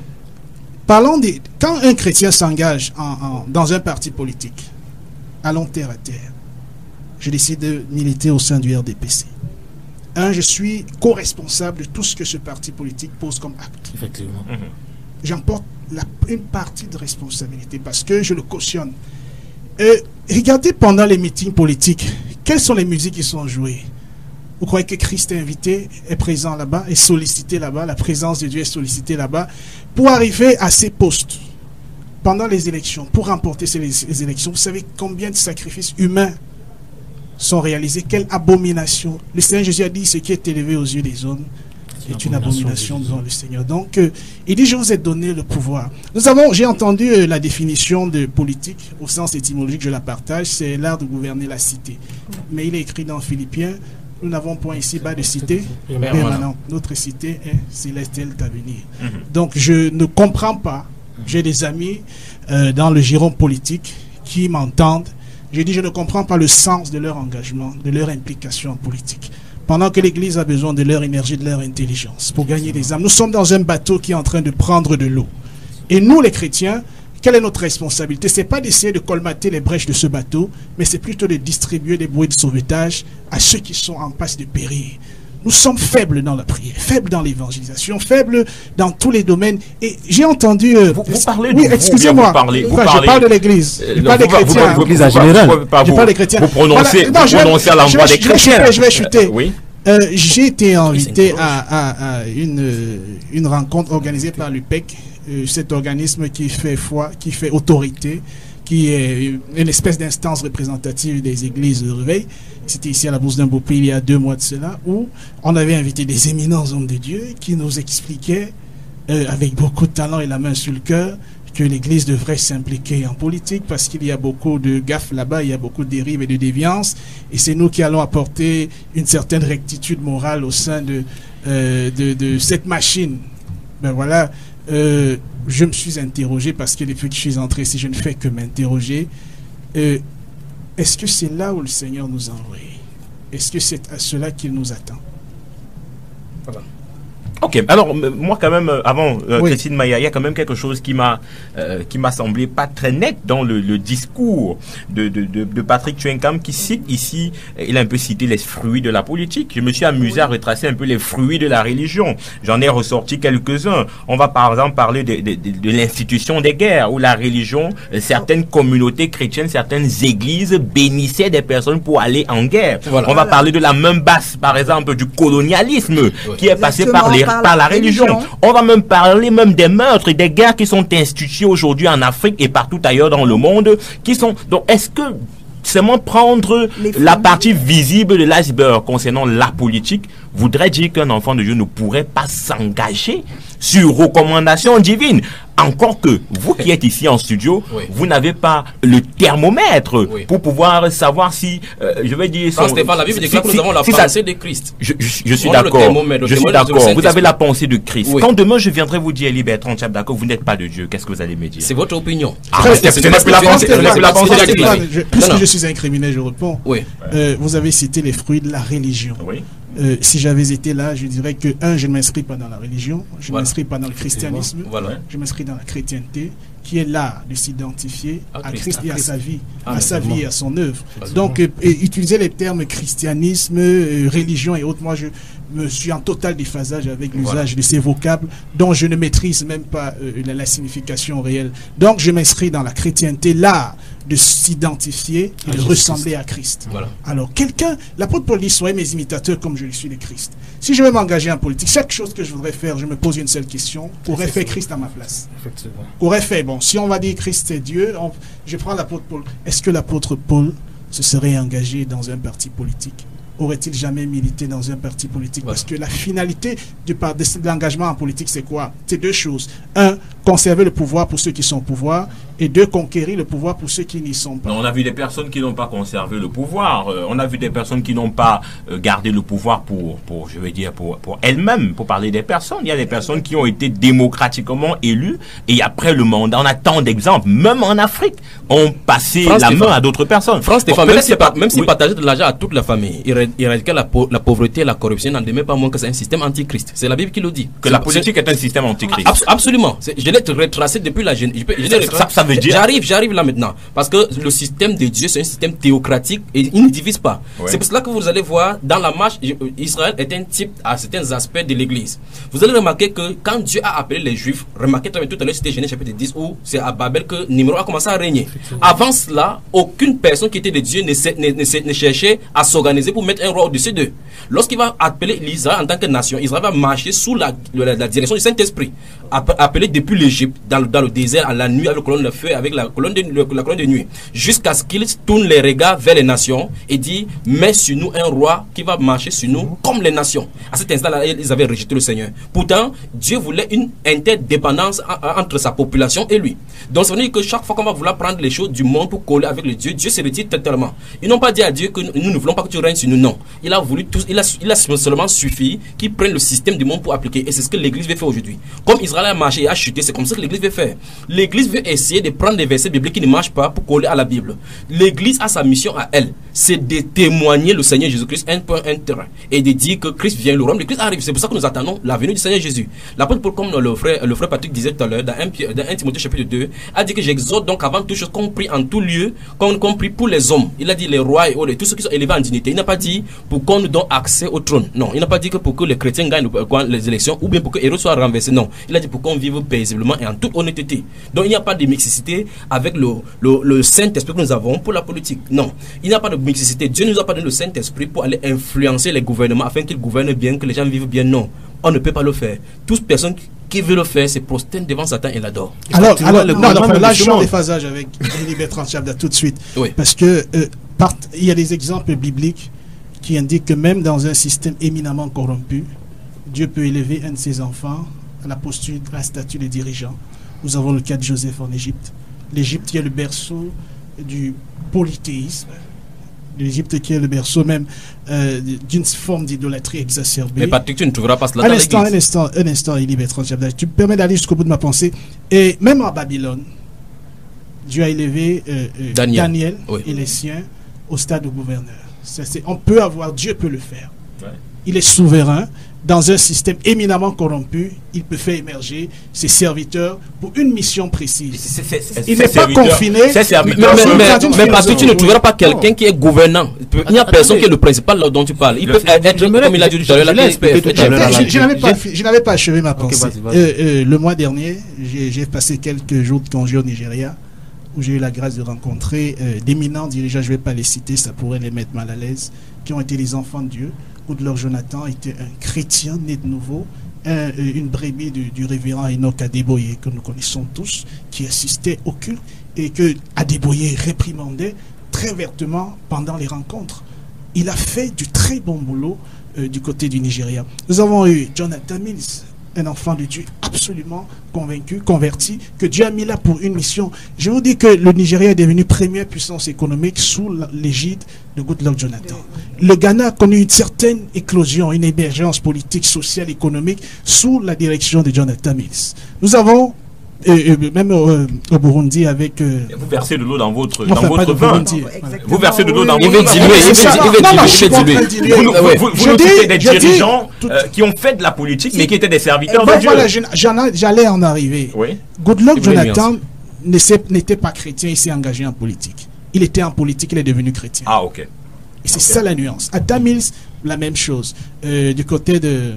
parlons des... Quand un chrétien s'engage en, en, dans un parti politique, allons terre à terre. Je décide de militer au sein du R D P C. Un, je suis co-responsable de tout ce que ce parti politique pose comme acte. Effectivement. Mmh. J'emporte la, une partie de responsabilité parce que je le cautionne. Euh, regardez pendant les meetings politiques, quelles sont les musiques qui sont jouées? Vous croyez que Christ est invité, est présent là-bas, est sollicité là-bas, la présence de Dieu est sollicitée là-bas, pour arriver à ces postes pendant les élections, pour remporter ces les élections? Vous savez combien de sacrifices humains sont réalisés? Quelle abomination! Le Seigneur Jésus a dit, ce qui est élevé aux yeux des hommes est une abomination devant le Seigneur. Donc, euh, il dit, je vous ai donné le pouvoir. Nous avons, j'ai entendu euh, la définition de politique, au sens étymologique, je la partage, c'est l'art de gouverner la cité. Mais il est écrit dans Philippiens, nous n'avons point ici-bas de cité permanente. Notre cité est céleste à venir. Mm-hmm. Donc, je ne comprends pas, j'ai des amis euh, dans le giron politique qui m'entendent. J'ai dit, je ne comprends pas le sens de leur engagement, de leur implication en politique. Pendant que l'Église a besoin de leur énergie, de leur intelligence pour gagner des âmes. Nous sommes dans un bateau qui est en train de prendre de l'eau. Et nous, les chrétiens, quelle est notre responsabilité? Ce n'est pas d'essayer de colmater les brèches de ce bateau, mais c'est plutôt de distribuer des bouées de sauvetage à ceux qui sont en passe de périr. Nous sommes faibles dans la prière, faibles dans l'évangélisation, faibles dans tous les domaines. Et j'ai entendu... Euh, vous, vous parlez de oui, excusez-moi. Vous parlez, vous enfin, parlez, je parle de l'Église. Euh, je parle des chrétiens. Vous, l'Église en général. Je parle des chrétiens. Vous prononcez, voilà. non, vous prononcez à l'endroit des chrétiens. Je vais chuter. Je vais chuter. Euh, oui. Euh, j'ai été invité à, à, à une, une rencontre organisée par l'U P E C, euh, cet organisme qui fait foi, qui fait autorité, qui est une espèce d'instance représentative des églises de réveil. C'était ici à la Bourse d'un Beau Pays il y a deux mois de cela, où on avait invité des éminents hommes de Dieu qui nous expliquaient euh, avec beaucoup de talent et la main sur le cœur que l'Église devrait s'impliquer en politique parce qu'il y a beaucoup de gaffes là-bas, il y a beaucoup de dérives et de déviances, et c'est nous qui allons apporter une certaine rectitude morale au sein de, euh, de, de cette machine. Ben voilà, euh, je me suis interrogé parce que depuis que je suis entré ici, je ne fais que m'interroger. Euh, Est-ce que c'est là où le Seigneur nous a envoyés? Est-ce que c'est à cela qu'il nous attend? Voilà. Ok, alors moi quand même, avant euh, oui. Christine Maya, il y a quand même quelque chose qui m'a euh, qui m'a semblé pas très net dans le, le discours de, de, de, de Patrick Tchouenkam qui cite ici, il a un peu cité les fruits de la politique. Je me suis amusé oui. à retracer un peu les fruits de la religion. J'en ai ressorti quelques-uns. On va par exemple parler de, de, de, de l'institution des guerres où la religion, certaines communautés chrétiennes, certaines églises bénissaient des personnes pour aller en guerre. Voilà. On va parler de la main basse, par exemple, du colonialisme oui. qui est passé Exactement. par les Par, par la religion. religion. On va même parler même des meurtres et des guerres qui sont instituées aujourd'hui en Afrique et partout ailleurs dans le monde. Qui sont donc est-ce que seulement prendre la partie visible de l'iceberg concernant la politique voudrait dire qu'un enfant de Dieu ne pourrait pas s'engager sur recommandation divine? Encore que vous qui êtes ici en studio, oui. vous n'avez pas le thermomètre oui. pour pouvoir savoir si, euh, je vais dire... Son, Stéphane, la Bible déclare que nous avons la si pensée ça, de Christ. Je, je, je suis d'accord. Je suis d'accord. Vous avez la pensée de Christ. Oui. Quand demain je viendrai vous dire, Bertrand Tchabdako, vous n'êtes pas de Dieu, qu'est-ce que vous allez me dire? C'est votre opinion. Ah, c'est la pensée de Christ. Puisque je suis incriminé, je réponds. Oui. Euh, vous avez cité les fruits de la religion. Oui. Euh, si j'avais été là, je dirais que, un, je ne m'inscris pas dans la religion, je ne voilà. m'inscris pas dans le christianisme, voilà. je m'inscris dans la chrétienté, qui est là de s'identifier à, à Christ, Christ et à sa vie, ah, à sa vie et à son œuvre. Donc, euh, et utiliser les termes christianisme, euh, religion et autres, moi je me suis en total déphasage avec l'usage voilà. de ces vocables dont je ne maîtrise même pas euh, la, la signification réelle. Donc, je m'inscris dans la chrétienté, là, de s'identifier et ah, de ressembler Christ. à Christ. Voilà. Alors, quelqu'un, l'apôtre Paul dit, soyez mes imitateurs comme je le suis de Christ. Si je veux m'engager en politique, chaque chose que je voudrais faire, je me pose une seule question, qu'aurait fait Christ à ma place? Effectivement. Qu'aurait fait, bon, si on va dire Christ est Dieu, on, je prends l'apôtre Paul. Est-ce que l'apôtre Paul se serait engagé dans un parti politique? Aurait-il jamais milité dans un parti politique? Voilà. Parce que la finalité du, de, de l'engagement en politique, c'est quoi? C'est deux choses. Un, conserver le pouvoir pour ceux qui sont au pouvoir, et deux, conquérir le pouvoir pour ceux qui n'y sont pas. Non, on a vu des personnes qui n'ont pas conservé le pouvoir. Euh, on a vu des personnes qui n'ont pas euh, gardé le pouvoir pour, pour je vais dire, pour, pour elles-mêmes, pour parler des personnes. Il y a des personnes qui ont été démocratiquement élues, et après le mandat, on a tant d'exemples, même en Afrique, ont passé France la Stéphane. main à d'autres personnes. France Stéphane, bon, même s'ils pas, si oui. partageaient de l'argent à toute la famille, éradiquer la, la pauvreté et la corruption n'en demeure pas moins que c'est un système antichrist. C'est la Bible qui le dit. Que la politique est un système antichrist. Abs absolument. Je l'ai retracé depuis la jeune. Ça, ça veut dire. J'arrive, j'arrive là maintenant. Parce que le système de Dieu, c'est un système théocratique et il ne divise pas. Ouais. C'est pour cela que vous allez voir dans la marche, Israël est un type à certains aspects de l'église. Vous allez remarquer que quand Dieu a appelé les Juifs, remarquez tout à l'heure, c'était Genèse chapitre dix, où c'est à Babel que Nimrod a commencé à régner. Avant cela, aucune personne qui était de Dieu ne, ne, ne, ne cherchait à s'organiser pour mettre un roi au-dessus d'eux. Lorsqu'il va appeler l'Israël en tant que nation, Israël va marcher sous la, la, la direction du Saint-Esprit, appelé depuis l'Égypte, dans, dans le désert, à la nuit, avec la colonne de feu, avec la colonne de, le, la colonne de nuit, jusqu'à ce qu'il tourne les regards vers les nations et dit, mets sur nous un roi qui va marcher sur nous comme les nations. À cet instant-là, ils avaient rejeté le Seigneur. Pourtant, Dieu voulait une interdépendance entre sa population et lui. Donc, ça veut dire que chaque fois qu'on va vouloir prendre les choses du monde pour coller avec le Dieu, Dieu se retire totalement. Ils n'ont pas dit à Dieu que nous ne voulons pas que tu règnes sur nous, non. Il a voulu tous, il a, il a seulement suffi qu'il prenne le système du monde pour appliquer. Et c'est ce que l'Église veut faire aujourd'hui. Comme Israël a marché et a chuté, c'est comme ça que l'Église veut faire. L'Église veut essayer de prendre des versets bibliques qui ne marchent pas pour coller à la Bible. L'Église a sa mission à elle, c'est de témoigner le Seigneur Jésus-Christ un point un terrain et de dire que Christ vient, le royaume de Christ arrive. C'est pour ça que nous attendons la venue du Seigneur Jésus. L'apôtre Paul, comme le frère, le frère Patrick disait tout à l'heure, dans un Timothée chapitre deux, a dit que j'exhorte donc avant toute chose compris en tout lieu, compris pour les hommes. Il a dit les rois et autres, tous ceux qui sont élevés en dignité. Il n'a pas dit pour qu'on nous donne accès au trône. Non, il n'a pas dit que pour que les chrétiens gagnent les élections ou bien pour que Hérode soit renversé. Non, il a dit pour qu'on vive paisiblement et en toute honnêteté. Donc il n'y a pas de mixité avec le, le, le Saint-Esprit que nous avons pour la politique. Non, il n'y a pas de mixité. Dieu nous a pas donné le Saint-Esprit pour aller influencer les gouvernements afin qu'ils gouvernent bien, que les gens vivent bien. Non, on ne peut pas le faire. Toutes personnes qui veut le faire se prosterne devant Satan et l'adore. Alors, alors le non, non, gouvernement là, de je suis ce en monde. déphasage avec Élie Bertrand Chabda tout de suite. Oui. Parce que euh, part- il y a des exemples bibliques qui indiquent que même dans un système éminemment corrompu, Dieu peut élever un de ses enfants à la posture, à la statue de dirigeant. Nous avons le cas de Joseph en Égypte. L'Égypte qui est le berceau du polythéisme. L'Égypte qui est le berceau même euh, d'une forme d'idolâtrie exacerbée. Mais Patrick, tu ne trouveras pas cela Un dans instant, un l'église. instant, un instant, Élie Bertrand Chabda. Tu me permets d'aller jusqu'au bout de ma pensée. Et même en Babylone, Dieu a élevé euh, euh, Daniel. Daniel, Oui. et les siens au stade de gouverneur. Ça, c'est- on peut avoir, Dieu peut le faire. Ouais. Il est souverain. Dans un système éminemment corrompu, il peut faire émerger ses serviteurs pour une mission précise. Il n'est pas confiné. Mais, mais, mais, mais Patrick, tu ne trouveras pas quelqu'un qui est gouvernant. Il n'y a personne qui est le principal là dont tu parles. Il peut être, comme il a dit tout à l'heure, la P S P F. Je- je- je n'avais pas fi- je n'avais pas achevé ma Ok, pensée. vas-y, vas-y. Euh, euh, le mois dernier, j'ai j'ai passé quelques jours de congé au Nigeria où j'ai eu la grâce de rencontrer euh, d'éminents dirigeants, je ne vais pas les citer, ça pourrait les mettre mal à l'aise, qui ont été les enfants de Dieu. Goodluck Jonathan était un chrétien né de nouveau, un, euh, une brebis du, du révérend Enoch Adeboye, que nous connaissons tous, qui assistait au culte et que Adeboye réprimandait très vertement pendant les rencontres. Il a fait du très bon boulot euh, du côté du Nigeria. Nous avons eu Jonathan Mills, un enfant de Dieu absolument convaincu, converti, que Dieu a mis là pour une mission. Je vous dis que le Nigeria est devenu première puissance économique sous la- l'égide de Goodluck Jonathan. Le Ghana a connu une certaine éclosion, une émergence politique, sociale, économique sous la direction de Jonathan Mills. Nous avons, euh, euh, même euh, au Burundi, avec... euh, Vous versez de l'eau dans votre, Enfin, dans pas votre de vin. Burundi. Vous versez de l'eau dans Il votre veut vin. diluer, il veut Ça- il veut non, non, diluer, je il suis veut pas en train diluer. de diluer. Vous, nous- Ouais. vous- vous Je nous dis- citez des je dis- dirigeants tout- euh, qui ont fait de la politique, mais qui étaient des serviteurs Ben de Dieu. voilà, je- j'en a- j'allais en arriver. Oui. Goodluck Il voulait Jonathan ne s'est- n'était pas chrétien, il s'est engagé en politique. Il était en politique, il est devenu chrétien. Ah, ok. Et c'est ça la nuance. Adam Mills, la même chose. Euh, du côté de...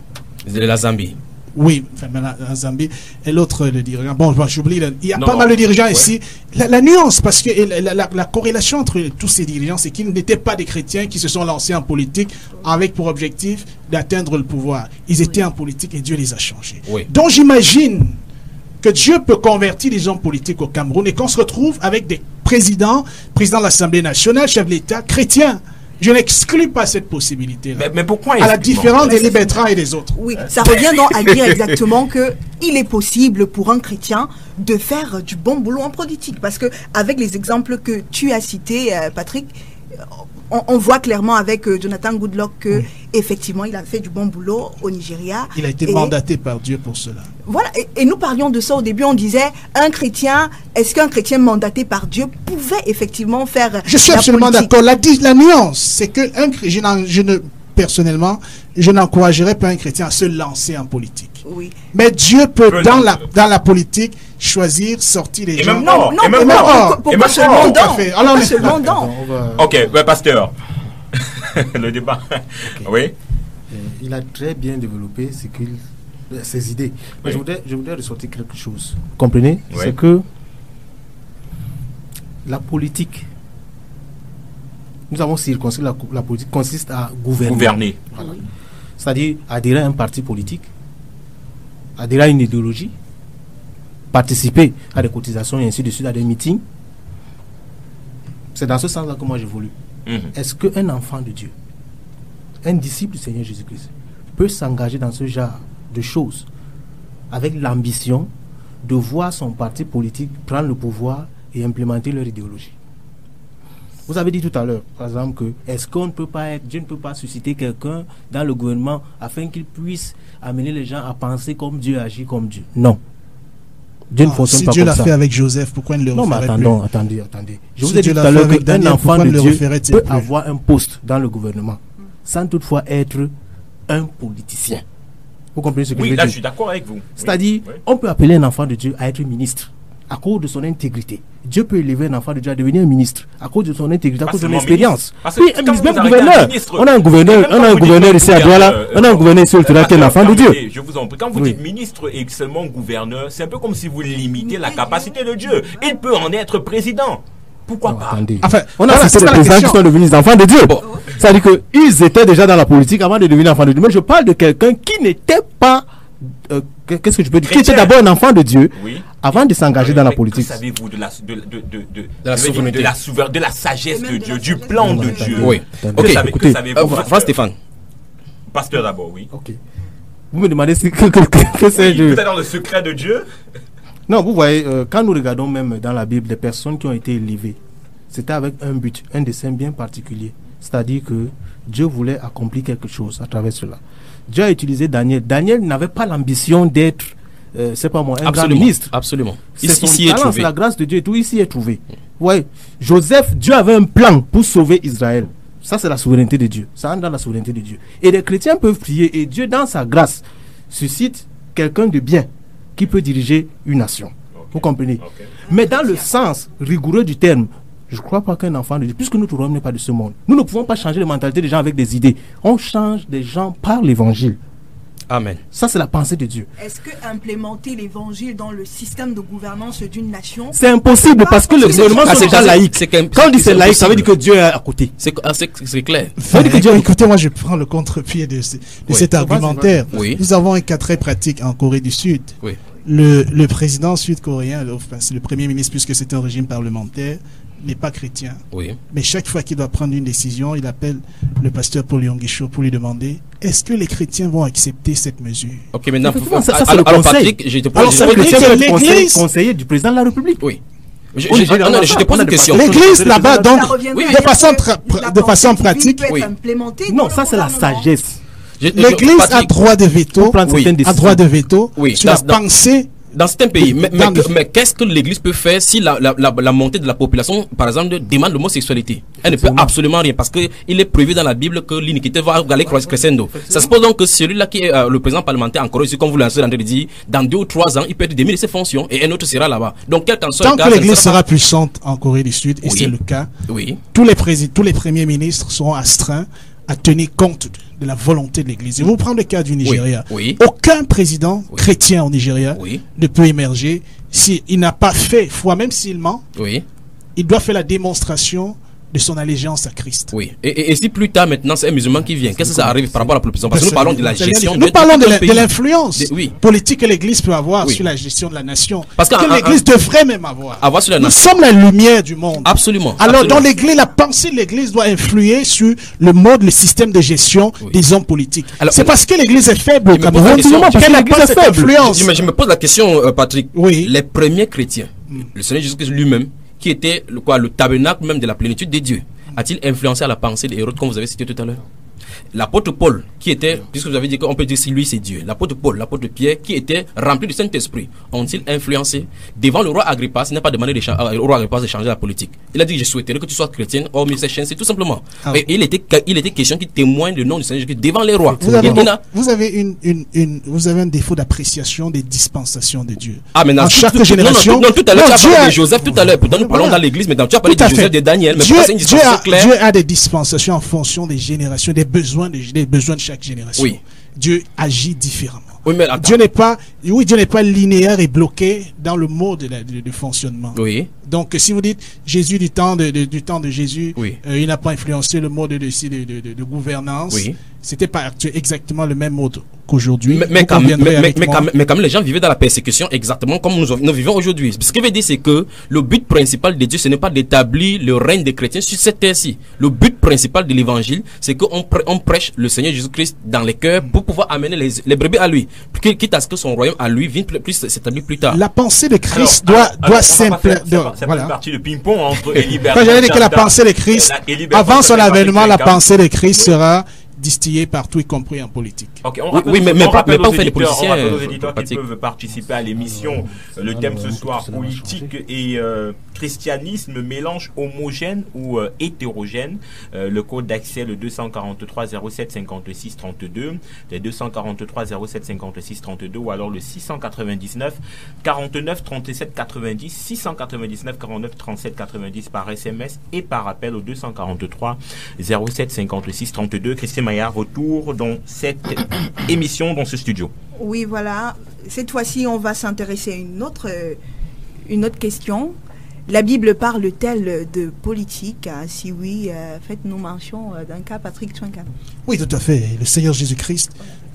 De la Zambie. Oui, enfin, mais la, la Zambie et l'autre, le dirigeant. Bon, bon, j'oublie. le- Il y a Non, pas non. mal de dirigeants Ouais. ici. La, la nuance, parce que et la, la- la- la corrélation entre tous ces dirigeants, c'est qu'ils n'étaient pas des chrétiens qui se sont lancés en politique avec pour objectif d'atteindre le pouvoir. Ils étaient en politique et Dieu les a changés. Oui. Donc j'imagine que Dieu peut convertir les hommes politiques au Cameroun et qu'on se retrouve avec des présidents, présidents de l'Assemblée nationale, chefs de l'État, chrétiens. Je n'exclus pas cette possibilité-là. Mais, mais pourquoi À la est-ce que- différence d'Élie Bertrand et des autres. Oui, ça revient donc à dire exactement que il est possible pour un chrétien de faire du bon boulot en politique. Parce que avec les exemples que tu as cités, euh, Patrick, euh, on, on voit clairement avec euh, Jonathan Goodluck que effectivement il a fait du bon boulot au Nigeria. Il a été Et- mandaté par Dieu pour cela. Voilà, et, et nous parlions de ça au début, on disait un chrétien, est-ce qu'un chrétien mandaté par Dieu pouvait effectivement faire Je suis la absolument politique? d'accord. La, di- la nuance, c'est que un, chré- je, n'en- je ne, personnellement, je n'encouragerais pas un chrétien à se lancer en politique. Oui. Mais Dieu peut, Peut dans non. la, dans la politique, choisir, sortir les Et gens. même Non, hors, non, et même mais non, hors. pourquoi- Et pourquoi même seulement hors. Tout à dans fait. Alors, on Pourquoi est- seulement dans On va- Ok, ouais, pasteur. Le débat. Oui. Euh, il a très bien développé ce qu'il- euh, ses idées. Mais Oui. je, voudrais, je voudrais ressortir quelque chose. Vous comprenez? Oui. C'est que la politique, nous avons circonscrit la, la politique consiste à gouverner. Gouverner. Voilà. C'est-à-dire adhérer à un parti politique, adhérer à une idéologie, participer à des cotisations et ainsi de suite, à des meetings. C'est dans ce sens-là que moi j'évolue. Mhm. Est-ce qu'un enfant de Dieu, un disciple du Seigneur Jésus-Christ, peut s'engager dans ce genre de choses avec l'ambition de voir son parti politique prendre le pouvoir et implémenter leur idéologie? Vous avez dit tout à l'heure, par exemple, que est-ce qu'on ne peut pas être, Dieu ne peut pas susciter quelqu'un dans le gouvernement afin qu'il puisse amener les gens à penser comme Dieu, agir comme Dieu? Non. Dieu ne Ah, fonctionne si pas Dieu comme l'a ça. fait avec Joseph, pourquoi il ne le Non, mais referait attendons, plus? attendez, attendez. Je Si vous ai Dieu dit tout l'a à fait l'heure avec qu'un Daniel, enfant pourquoi de ne le Dieu referait-il peut plus? avoir un poste dans le gouvernement sans toutefois être un politicien. Vous comprenez ce que je Oui, veux là, je dire? suis d'accord avec vous. C'est-à-dire, Oui. on peut appeler un enfant de Dieu à être ministre à cause de son intégrité. Dieu peut élever un enfant de Dieu à devenir un ministre à cause de son intégrité, à Pas cause de son seulement expérience. ministre. Parce que Oui, quand un ministre, vous même arrêtez un gouverneur. ministre- On a un gouverneur, Même on quand a un vous dites gouverneur ici à Douala, euh, on a un gouverneur ici au Tula qui est un enfant de Dieu. Attendez, je vous en prie. Quand vous Oui. dites ministre et seulement gouverneur, c'est un peu comme si vous limitez la capacité de Dieu. Il peut en être président. Pourquoi Non, pas? attendez. Enfin, On a voilà, cité c'est des ça la présidents qui question. sont devenus des enfants de Dieu. C'est-à-dire qu'ils étaient déjà dans la politique avant de devenir enfants de Dieu. Mais je parle de quelqu'un qui n'était pas euh, qu'est-ce que je peux dire, qui était d'abord un enfant de Dieu, oui. avant de s'engager dans la politique. Que savez-vous de la, de, de, de, de, de, la, de, de, la, souver, de la sagesse de Dieu, du plan de Dieu? Oui. Que Ok, savez, écoutez, savez euh, Frère Stéphane. Pasteur d'abord, oui. Ok. Vous me demandez ce que, que, que, que c'est oui, Dieu. Peut-être dans le secret de Dieu. Non, vous voyez, euh, quand nous regardons même dans la Bible des personnes qui ont été élevées, c'était avec un but, un dessein bien particulier. C'est-à-dire que Dieu voulait accomplir quelque chose à travers cela. Dieu a utilisé Daniel. Daniel n'avait pas l'ambition d'être, euh, c'est pas moi, un absolument, grand ministre. Absolument. C'est son talent, c'est la grâce de Dieu et tout, ici est trouvé. Vous voyez, Joseph, Dieu avait un plan pour sauver Israël. Ça, c'est la souveraineté de Dieu. Ça entre dans la souveraineté de Dieu. Et les chrétiens peuvent prier et Dieu, dans sa grâce, suscite quelqu'un de bien qui peut diriger une nation. Okay. Vous comprenez? Okay. Mais dans le sens rigoureux du terme, je ne crois pas qu'un enfant de Dieu, puisque notre royaume n'est pas de ce monde, nous ne pouvons pas changer les mentalités des gens avec des idées. On change des gens par l'évangile. Amen. Ça, c'est la pensée de Dieu. Est-ce que implémenter l'évangile dans le système de gouvernance d'une nation, c'est impossible parce que le gouvernement ah, c'est déjà laïque. Quand on dit c'est laïque, ça veut dire que Dieu est à côté. C'est clair. Enfin, Dieu... Écoutez, moi je prends le contre-pied de, ce, de oui. cet argumentaire. Oui. Nous avons un cas très pratique en Corée du Sud. Oui. Le, le président sud-coréen, enfin, c'est le premier ministre puisque c'est un régime parlementaire, n'est pas chrétien. Oui. Mais chaque fois qu'il doit prendre une décision, il appelle le pasteur Paul Yonggi-Cho pour lui demander est-ce que les chrétiens vont accepter cette mesure? Ok, maintenant, ça, ça, ça, alors, alors Patrick, je te pose alors, je c'est le l'église, conseiller, conseiller du président de la République. Oui. Je, je, je, non, non, je te pose une question. L'église là-bas, donc, de façon, de façon pratique, oui. Non, ça c'est la sagesse. L'église a droit de veto, oui. a droit de veto oui. sur dans, la pensée. Dans certains pays, mais, mais, mais qu'est-ce que l'Église peut faire si la, la, la, la montée de la population, par exemple, demande l'homosexualité? Elle ne peut absolument rien parce qu'il est prévu dans la Bible que l'iniquité va aller crescendo. Ça suppose donc que celui-là qui est euh, le président parlementaire en Corée, comme vous l'avez dit, dans deux ou trois ans, il peut être démis de ses fonctions et un autre sera là-bas. Donc, quel temps Tant que l'Église sera puissante en Corée du Sud, et oui. c'est le cas, oui. tous les présidents, tous les premiers ministres seront astreints à tenir compte de la volonté de l'Église. Je vais vous prendre le cas du Nigeria. Oui, oui. Aucun président oui. chrétien au Nigeria oui. ne peut émerger s'il n'a pas fait foi, même s'il ment. Oui. Il doit faire la démonstration de son allégeance à Christ. Oui. Et, et, et si plus tard, maintenant, c'est un musulman qui vient, qu'est-ce que ça arrive par rapport à la population? Parce que nous parlons de la gestion. Nous parlons de l'influence oui. politique que l'Église peut avoir oui. sur la gestion de la nation. Parce que, que l'Église devrait même avoir. avoir sur la Nous nation. sommes la lumière du monde. Absolument. Alors, absolument. dans l'Église, la pensée de l'Église doit influer sur le mode, le système de gestion oui. des hommes politiques. C'est parce que l'Église est faible au Cameroun qu'elle n'a pas cette influence. Je me pose la question, euh, Patrick. Oui. Les premiers chrétiens, mm. le Seigneur Jésus-Christ lui-même, qui était le, quoi, le tabernacle même de la plénitude des dieux, a-t-il influencé à la pensée d'Hérode, comme vous avez cité tout à l'heure? L'apôtre Paul, qui était, puisque vous avez dit qu'on peut dire si lui c'est Dieu, l'apôtre Paul, l'apôtre Pierre, qui était rempli du Saint-Esprit, ont-ils influencé? Devant le roi Agrippa, ce n'est pas demandé au roi Agrippa de changer la politique. Il a dit: je souhaiterais que tu sois chrétienne, hormis ces chaînes, c'est tout simplement. Ah oui. Et il était, il était question qu'il témoigne le nom du Seigneur Jésus devant les rois. Vous avez, bon, a... vous avez, une, une, une, vous avez un défaut d'appréciation des dispensations de Dieu. Ah, mais dans en chaque tout, génération. Non, non, tout à l'heure, tu as parlé de Joseph, tout à l'heure. Nous parlons dans l'église, mais tu as parlé de Joseph, de Daniel. Mais Dieu, c'est une dispensation claire. Dieu a des dispensations en fonction des générations, des besoins, des, des besoins de chaque génération. Oui. Dieu agit différemment. Oui, mais Dieu n'est pas, oui, Dieu n'est pas linéaire et bloqué dans le mode de, de, de fonctionnement. Oui. Donc, si vous dites Jésus du temps de, de du temps de Jésus, oui. euh, il n'a pas influencé le mode de, de, de, de, de gouvernance. Oui. C'était pas exactement le même mode qu'aujourd'hui. Mais, mais, quand, mais, mais, mais, quand, mais quand même, les gens vivaient dans la persécution exactement comme nous, nous vivons aujourd'hui. Ce qui veut dire, c'est que le but principal de Dieu, ce n'est pas d'établir le règne des chrétiens sur cette terre-ci. Le but principal de l'évangile, c'est qu'on on prêche le Seigneur Jésus-Christ dans les cœurs pour pouvoir amener les, les brebis à lui. Quitte à ce que son royaume à lui vienne plus, plus s'établir plus tard. La pensée de Christ alors, doit, alors, doit simple. C'est voilà. partie de ping-pong entre Élibert. Quand j'avais dit que la pensée de Christ, avant son avènement, la pensée de Christ sera distillé partout, y compris en politique. Okay, on oui, oui, mais, mais pas, mais pas on fait les politiciens. On rappelle aux éditeurs qui peuvent participer à l'émission. Le thème ce soir, politique et euh, christianisme, mélange homogène ou euh, hétérogène. Euh, le code d'accès, le deux cent quarante-trois zéro sept cinquante-six trente-deux, le deux cent quarante-trois zéro sept cinquante-six trente-deux ou alors le six cent quatre-vingt-dix-neuf quarante-neuf trente-sept quatre-vingt-dix, six cent quatre-vingt-dix-neuf quarante-neuf trente-sept quatre-vingt-dix par S M S et par appel au deux cent quarante-trois zéro sept cinquante-six trente-deux. Christian Maillard, retour dans cette émission, dans ce studio. Oui, voilà. Cette fois-ci, on va s'intéresser à une autre, une autre question. La Bible parle-t-elle de politique? Si oui, euh, faites-nous mention d'un cas, Patrick Tchouinka. Oui, tout à fait. Le Seigneur Jésus-Christ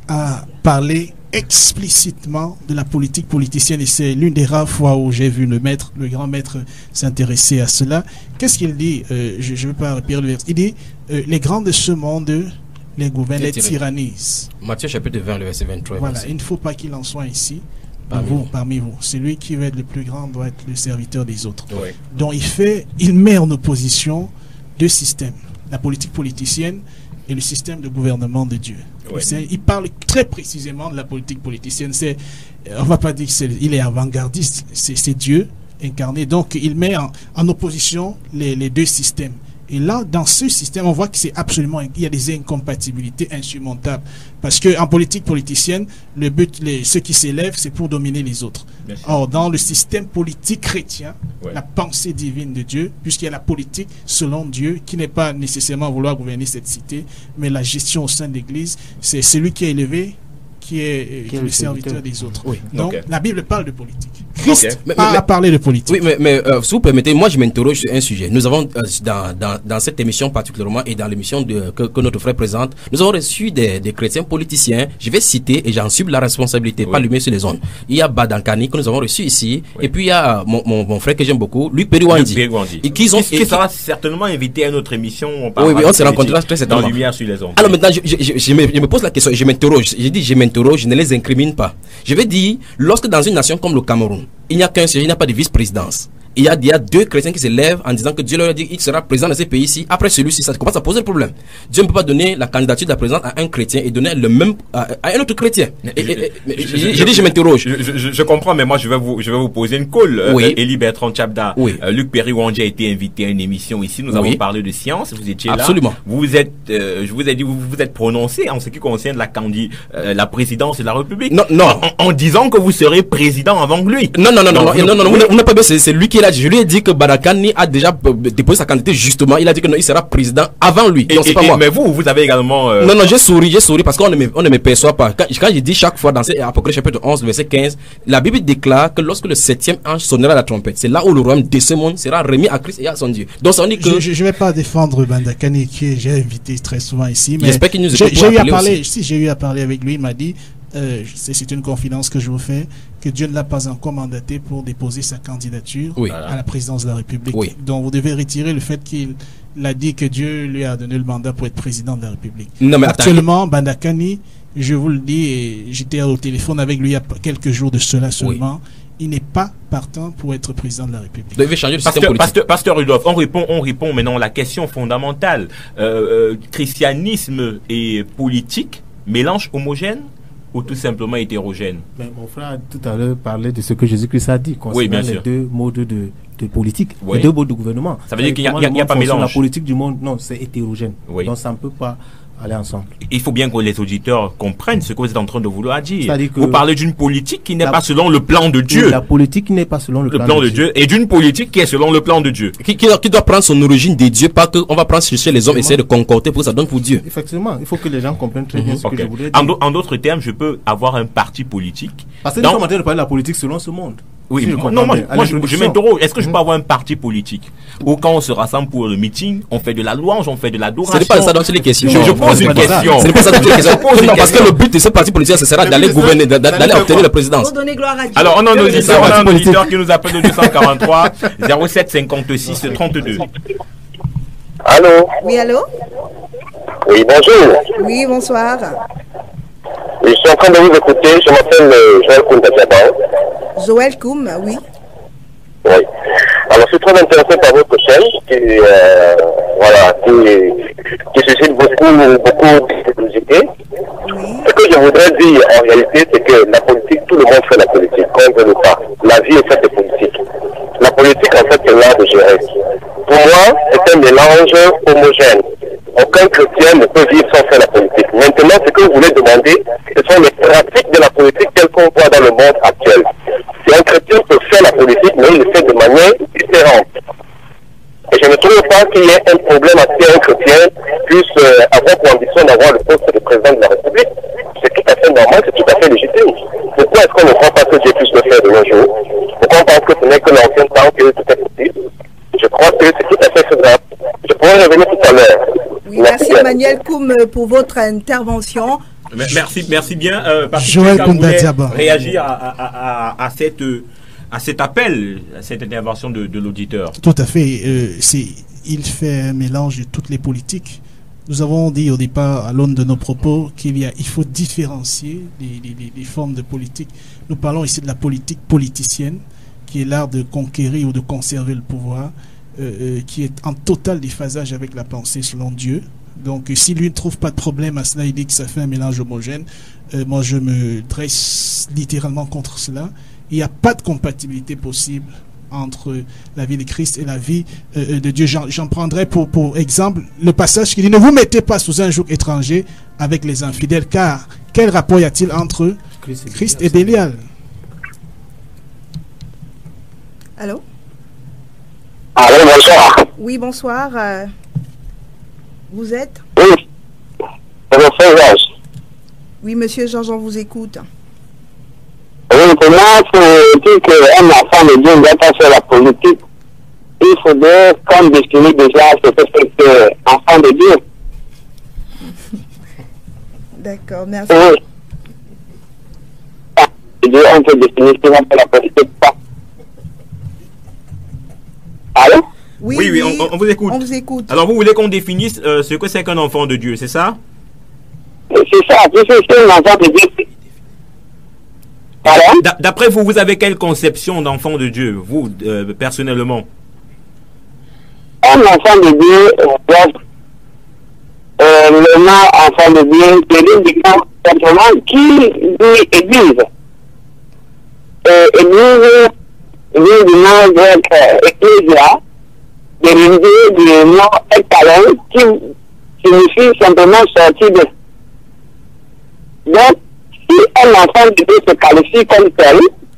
à parler explicitement de la politique politicienne et c'est l'une des rares fois où j'ai vu le maître, le grand maître s'intéresser à cela. Qu'est-ce qu'il dit? euh, Je ne veux pas répéter le verset. Il dit euh, les grands de ce monde les gouvernent, les tyrannisent. Matthieu chapitre vingt, le verset vingt-trois. Voilà, vingt-cinq. il ne faut pas qu'il en soit ici. Parmi vous, vous. parmi vous. Celui qui va être le plus grand doit être le serviteur des autres. Ouais. Donc il fait, il met en opposition deux systèmes, la politique politicienne et le système de gouvernement de Dieu. Ouais. C'est- Il parle très précisément de la politique politicienne. C'est, on va pas dire qu'il est avant-gardiste, c'est c'est Dieu incarné. Donc il met en, en opposition les, les deux systèmes. Et là, dans ce système, on voit que c'est absolument, il y a des incompatibilités insurmontables. Parce que en politique politicienne, le but, les, ceux qui s'élèvent, c'est pour dominer les autres. Bien sûr. Or, dans le système politique chrétien, Ouais. la pensée divine de Dieu, puisqu'il y a la politique selon Dieu, qui n'est pas nécessairement vouloir gouverner cette cité, mais la gestion au sein de l'Église, c'est celui qui est élevé, qui est, qui est le serviteur des autres. Oui. Donc, Ok. la Bible parle de politique. Christ Ok. Mais- a mais- à parler de politique. Oui, mais, mais euh, si vous permettez, moi je m'interroge sur un sujet. Nous avons, euh, dans, dans, dans cette émission particulièrement et dans l'émission de- que, que notre frère présente, nous avons reçu des, des chrétiens politiciens. Je vais citer et j'en subis la responsabilité, pas lumière sur les ondes. Il y a Badankani que nous avons reçu ici. Et puis il y a euh, mon, mon, mon frère que j'aime beaucoup, Luc Periwandi. Et qu'ils ont Qui qui sera certainement invité à notre émission. On Oui, parlera oui, on de se rencontrera politique très certainement. Dans Lumière sur les ondes. Alors maintenant, je, je, je, je me, je me pose la question et je m'interroge. Je dis, je m'interroge, je ne les incrimine pas. Je vais dire, lorsque dans une nation comme le Cameroun, il n'y a qu'un siège, il n'y a pas de vice-présidence. Il y, a, il y a deux chrétiens qui se lèvent en disant que Dieu leur a dit qu'il sera président de ce pays-ci. Après celui-ci, ça commence à poser le problème. Dieu ne peut pas donner la candidature de la présidence à un chrétien et donner le même à, à un autre chrétien. Et, et, et, mais je, je, je dis, je m'interroge. Je, je, je, je comprends, mais moi je vais vous, je vais vous poser une colle. Euh, Oui. Élie Bertrand Tchabda, Oui. euh, Luc Periwandi a été invité à une émission ici. Nous Oui. avons parlé de science. Vous étiez là. Absolument. Vous vous êtes, euh, je vous ai dit, vous vous êtes prononcé en ce qui concerne la candi, euh, la présidence de la République. Non, non. En, en disant que vous serez président avant que lui. Non, non, non, non, Donc, non, non, non, oui. vous n'avez pas bien, c'est c'est lui qui l'a dit. Je lui ai dit que Barakani a déjà euh, déposé sa candidature justement. Il a dit que non, il sera président avant lui. Et, Donc, c'est et- pas et- moi. mais vous, vous avez également. euh, Non, non, j'ai souri, j'ai souri parce qu'on ne me, on ne me perçoit pas. Quand, quand je dis chaque fois dans ces Apocalypse chapitre onze, verset quinze, la Bible déclare que lorsque le septième ange sonnera la trompette, c'est là où le royaume de ce monde sera remis à Christ et à son Dieu. Donc ça veut dire que. Je ne vais pas défendre Bandakani qui j'ai invité très souvent ici, mais J'espère qu'il nous j'ai écoute j'ai pour eu à appeler parler. aussi. Si j'ai eu à parler avec lui, il m'a dit, euh, c'est c'est une confidence que je vous fais, que Dieu ne l'a pas encore mandaté pour déposer sa candidature Oui. à la présidence de la République. Oui. Donc vous devez retirer le fait qu'il a dit que Dieu lui a donné le mandat pour être président de la République. Non, mais attends. Actuellement, Bandakani, je vous le dis, et j'étais au téléphone avec lui il y a quelques jours de cela seulement. Il n'est pas partant pour être président de la République. Vous devez changer le système Pasteur, politique. Pasteur, Pasteur Rudolph, on répond, on répond maintenant à la question fondamentale. Euh, euh, christianisme et politique, mélange homogène ou tout simplement hétérogène? Mais mon frère a tout à l'heure parlé de ce que Jésus-Christ a dit concernant Oui, bien les sûr. deux modes de, de politique, Oui. les deux modes de gouvernement. Ça veut dire qu'il y a- Comment il y a- le il y a monde pas fonctionne, mélange. La politique du monde, non, c'est hétérogène. Oui. Donc ça ne peut pas aller ensemble. Il faut bien que les auditeurs comprennent ce que vous êtes en train de vouloir dire. C'est-à-dire que- Vous parlez d'une politique qui n'est La- pas selon le plan de Dieu. La politique n'est pas selon le, Le plan de Dieu. Et d'une politique qui est selon le plan de Dieu. Qui, qui, doit- qui doit prendre son origine des dieux, pas qu'on va prendre chez les hommes et essayer de concorder pour que ça donne pour Dieu. Effectivement, il faut que les gens comprennent très bien ce Ok. que je voulais En, dire. d'au- en d'autres termes, je peux avoir un parti politique. Parce que dans- nous sommes en train de parler de la politique selon ce monde. Oui, Si je moi, comprends non, moi, bien, à moi, je, je l'introduction. m'interroge. Est-ce que je peux Mhm. avoir un parti politique où quand on se rassemble pour le meeting, on fait de la louange, on fait de l'adoration? Ce n'est pas ça dont c'est les questions. Je, je pose une Ce n'est pas ça. question. Ce n'est pas ça dont c'est les questions. Je pose une Non, parce que question. le but de ce parti politique, ce sera d'aller gouverner, d'a- d'aller obtenir la présidence. Faut donner gloire à Dieu. Alors, on a un Dieu le auditeur, on a un sait. auditeur qui nous appelle au deux cent quarante-trois zéro sept cinquante-six trente-deux. Allô? Oui, allô? Oui, bonjour. Oui, bonsoir. Je suis en train de vous écouter. Je m'appelle euh, Joël Koundatiaba. Joël Koum, oui. Oui. Alors, je suis très intéressé par votre chaîne qui, euh, voilà, qui, qui suscite beaucoup, beaucoup de curiosité. Ce que je voudrais dire en réalité, c'est que la politique, tout le monde fait la politique, qu'on veut ou pas. La vie est faite de politique. La politique, en fait, c'est l'art de gérer. Pour moi, c'est un mélange homogène. Aucun chrétien ne peut vivre sans faire la politique. Maintenant, ce que vous voulez demander, ce sont les pratiques de la politique telles qu'on voit dans le monde actuel. Si un chrétien peut faire la politique, mais il le fait de manière différente. Et je ne trouve pas qu'il y ait un problème à ce qu'un chrétien puisse euh, avoir pour ambition d'avoir le poste de président de la République. C'est tout à fait normal, c'est tout à fait légitime. Pourquoi est-ce qu'on ne croit pas que Dieu puisse le faire de nos jours? Pourquoi on pense que ce n'est que l'ancien temps que tout est possible? Je crois que c'est tout à fait faisable. Je pourrais revenir tout à l'heure. Oui, merci Emmanuel Koum pour votre intervention. Merci, merci bien. Euh, Joël Koundatiaba. Réagir à, à, à, à, cette, à cet appel, à cette intervention de, de l'auditeur. Tout à fait. Euh, c'est, il fait un mélange de toutes les politiques. Nous avons dit au départ, à l'aune de nos propos, qu'il y a, il faut différencier les, les, les formes de politique. Nous parlons ici de la politique politicienne, qui est l'art de conquérir ou de conserver le pouvoir, euh, euh, qui est en total déphasage avec la pensée selon Dieu. Donc, si lui ne trouve pas de problème à cela, il dit que ça fait un mélange homogène. Euh, moi, je me dresse littéralement contre cela. Il n'y a pas de compatibilité possible entre la vie de Christ et la vie euh, de Dieu. J'en, j'en prendrai pour, pour exemple le passage qui dit « Ne vous mettez pas sous un joug étranger avec les infidèles, car quel rapport y a-t-il entre Christ et, Christ et Bélial ?» Allô? Allô, bonsoir. Oui, bonsoir. Euh, vous êtes? Oui, professeur Georges. Oui, monsieur Georges, on vous écoute. Oui, pour moi, il faut dire qu'un enfant de Dieu ne doit pas faire la politique. Il faudrait qu'on définisse déjà ce que c'est qu'enfant de Dieu. D'accord, merci. Oui. Dieu, on peut définir ce qu'on fait la politique pas. Allô? Oui, oui, oui, oui on, on vous écoute. On vous écoute. Alors, vous voulez qu'on définisse euh, ce que c'est qu'un enfant de Dieu, c'est ça? C'est ça, c'est un enfant de Dieu. D'après vous, vous avez quelle conception d'enfant de Dieu, vous, euh, personnellement? Un enfant de Dieu, euh, euh, le nom enfant de Dieu, c'est l'uniquement simplement qui dit Église. Euh, église, église du nom grec Ecclesia, dérivé du nom Ektalon, qui signifie simplement sortir de. Donc, si un enfant de Dieu se qualifie comme tel,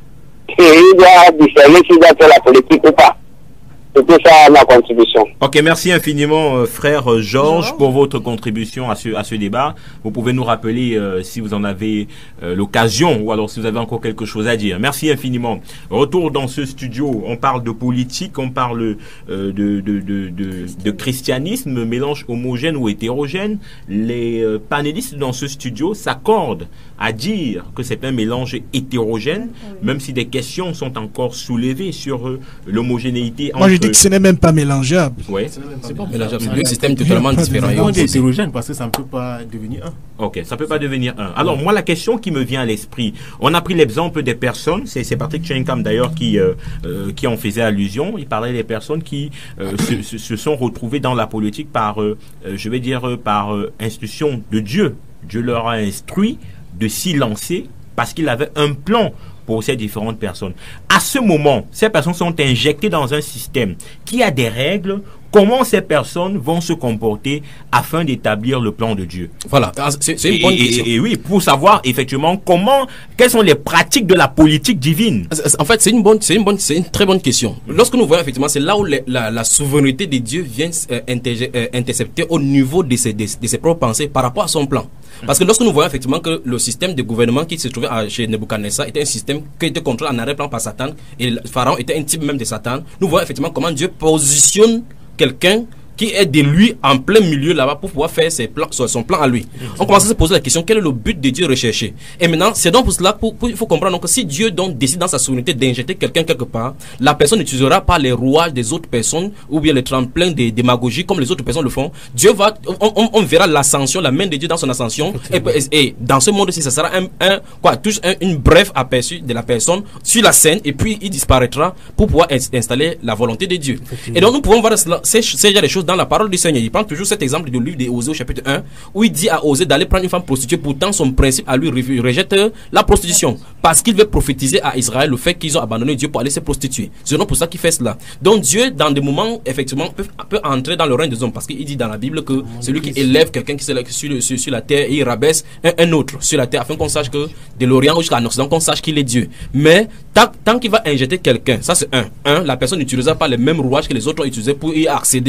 il doit discerner s'il doit faire la politique ou pas. C'était ça ma contribution. Ok, merci infiniment, euh, frère euh, Georges, pour votre contribution à ce, à ce débat. Vous pouvez nous rappeler euh, si vous en avez euh, l'occasion ou alors si vous avez encore quelque chose à dire. Merci infiniment. Retour dans ce studio. On parle de politique, on parle euh, de, de, de, de, de christianisme, mélange homogène ou hétérogène. Les euh, panélistes dans ce studio s'accordent à dire que c'est un mélange hétérogène, même si des questions sont encore soulevées sur euh, l'homogénéité entre... Moi, je dis que ce n'est même pas mélangeable. Oui. C'est pas mélangeable, c'est deux systèmes totalement différents. C'est hétérogène parce que ça ne peut pas devenir un. Ok, ça ne peut pas devenir un. Alors, moi, la question qui me vient à l'esprit, on a pris l'exemple des personnes, c'est, c'est Patrick Chenkam d'ailleurs qui, euh, euh, qui en faisait allusion. Il parlait des personnes qui euh, se, se, se sont retrouvées dans la politique par, euh, je vais dire, par euh, instruction de Dieu. Dieu leur a instruit de s'y lancer parce qu'il avait un plan pour ces différentes personnes. À ce moment, ces personnes sont injectées dans un système qui a des règles. Comment ces personnes vont se comporter afin d'établir le plan de Dieu? Voilà, c'est, c'est une bonne et, question. Et, et oui, pour savoir effectivement comment, quelles sont les pratiques de la politique divine. En fait, c'est une bonne, c'est une bonne, c'est une très bonne question. Lorsque nous voyons effectivement, c'est là où les, la, la souveraineté de Dieu vient euh, inter, euh, intercepter au niveau de ses, de, de ses propres pensées par rapport à son plan. Parce que lorsque nous voyons effectivement que le système de gouvernement qui se trouvait à, chez Nebuchadnezzar était un système qui était contrôlé en arrière-plan par Satan, et le Pharaon était un type même de Satan, nous voyons effectivement comment Dieu positionne quelqu'un qui est de lui en plein milieu là-bas pour pouvoir faire ses plans, son plan à lui. On commence à se poser la question, quel est le but de Dieu recherché? Et maintenant, c'est donc pour cela qu'il faut comprendre que si Dieu donc décide dans sa souveraineté d'injecter quelqu'un quelque part, la personne n'utilisera pas les rouages des autres personnes ou bien les tremplins des démagogies comme les autres personnes le font. Dieu va, on, on, on verra l'ascension, la main de Dieu dans son ascension. Et, et, et dans ce monde-ci, ça sera un, un quoi, touche un, une brève aperçu de la personne sur la scène et puis il disparaîtra pour pouvoir installer la volonté de Dieu. Et donc nous pouvons voir cela, ces, ces genre de choses dans la parole du Seigneur. Il prend toujours cet exemple du livre d'Osée au chapitre un où il dit à Osée d'aller prendre une femme prostituée. Pourtant son principe à lui rejette la prostitution parce qu'il veut prophétiser à Israël le fait qu'ils ont abandonné Dieu pour aller se prostituer. C'est donc pour ça qu'il fait cela. Donc Dieu dans des moments effectivement peut, peut entrer dans le règne des hommes parce qu'il dit dans la Bible que celui qui élève quelqu'un qui est sur, sur, sur la terre et il rabaisse un, un autre sur la terre afin qu'on sache que de l'Orient jusqu'à l'Occident qu'on sache qu'il est Dieu. Mais tant, tant qu'il va injecter quelqu'un, ça c'est un. Un, la personne n'utilisera pas les mêmes rouages que les autres ont utilisés pour y accéder. Il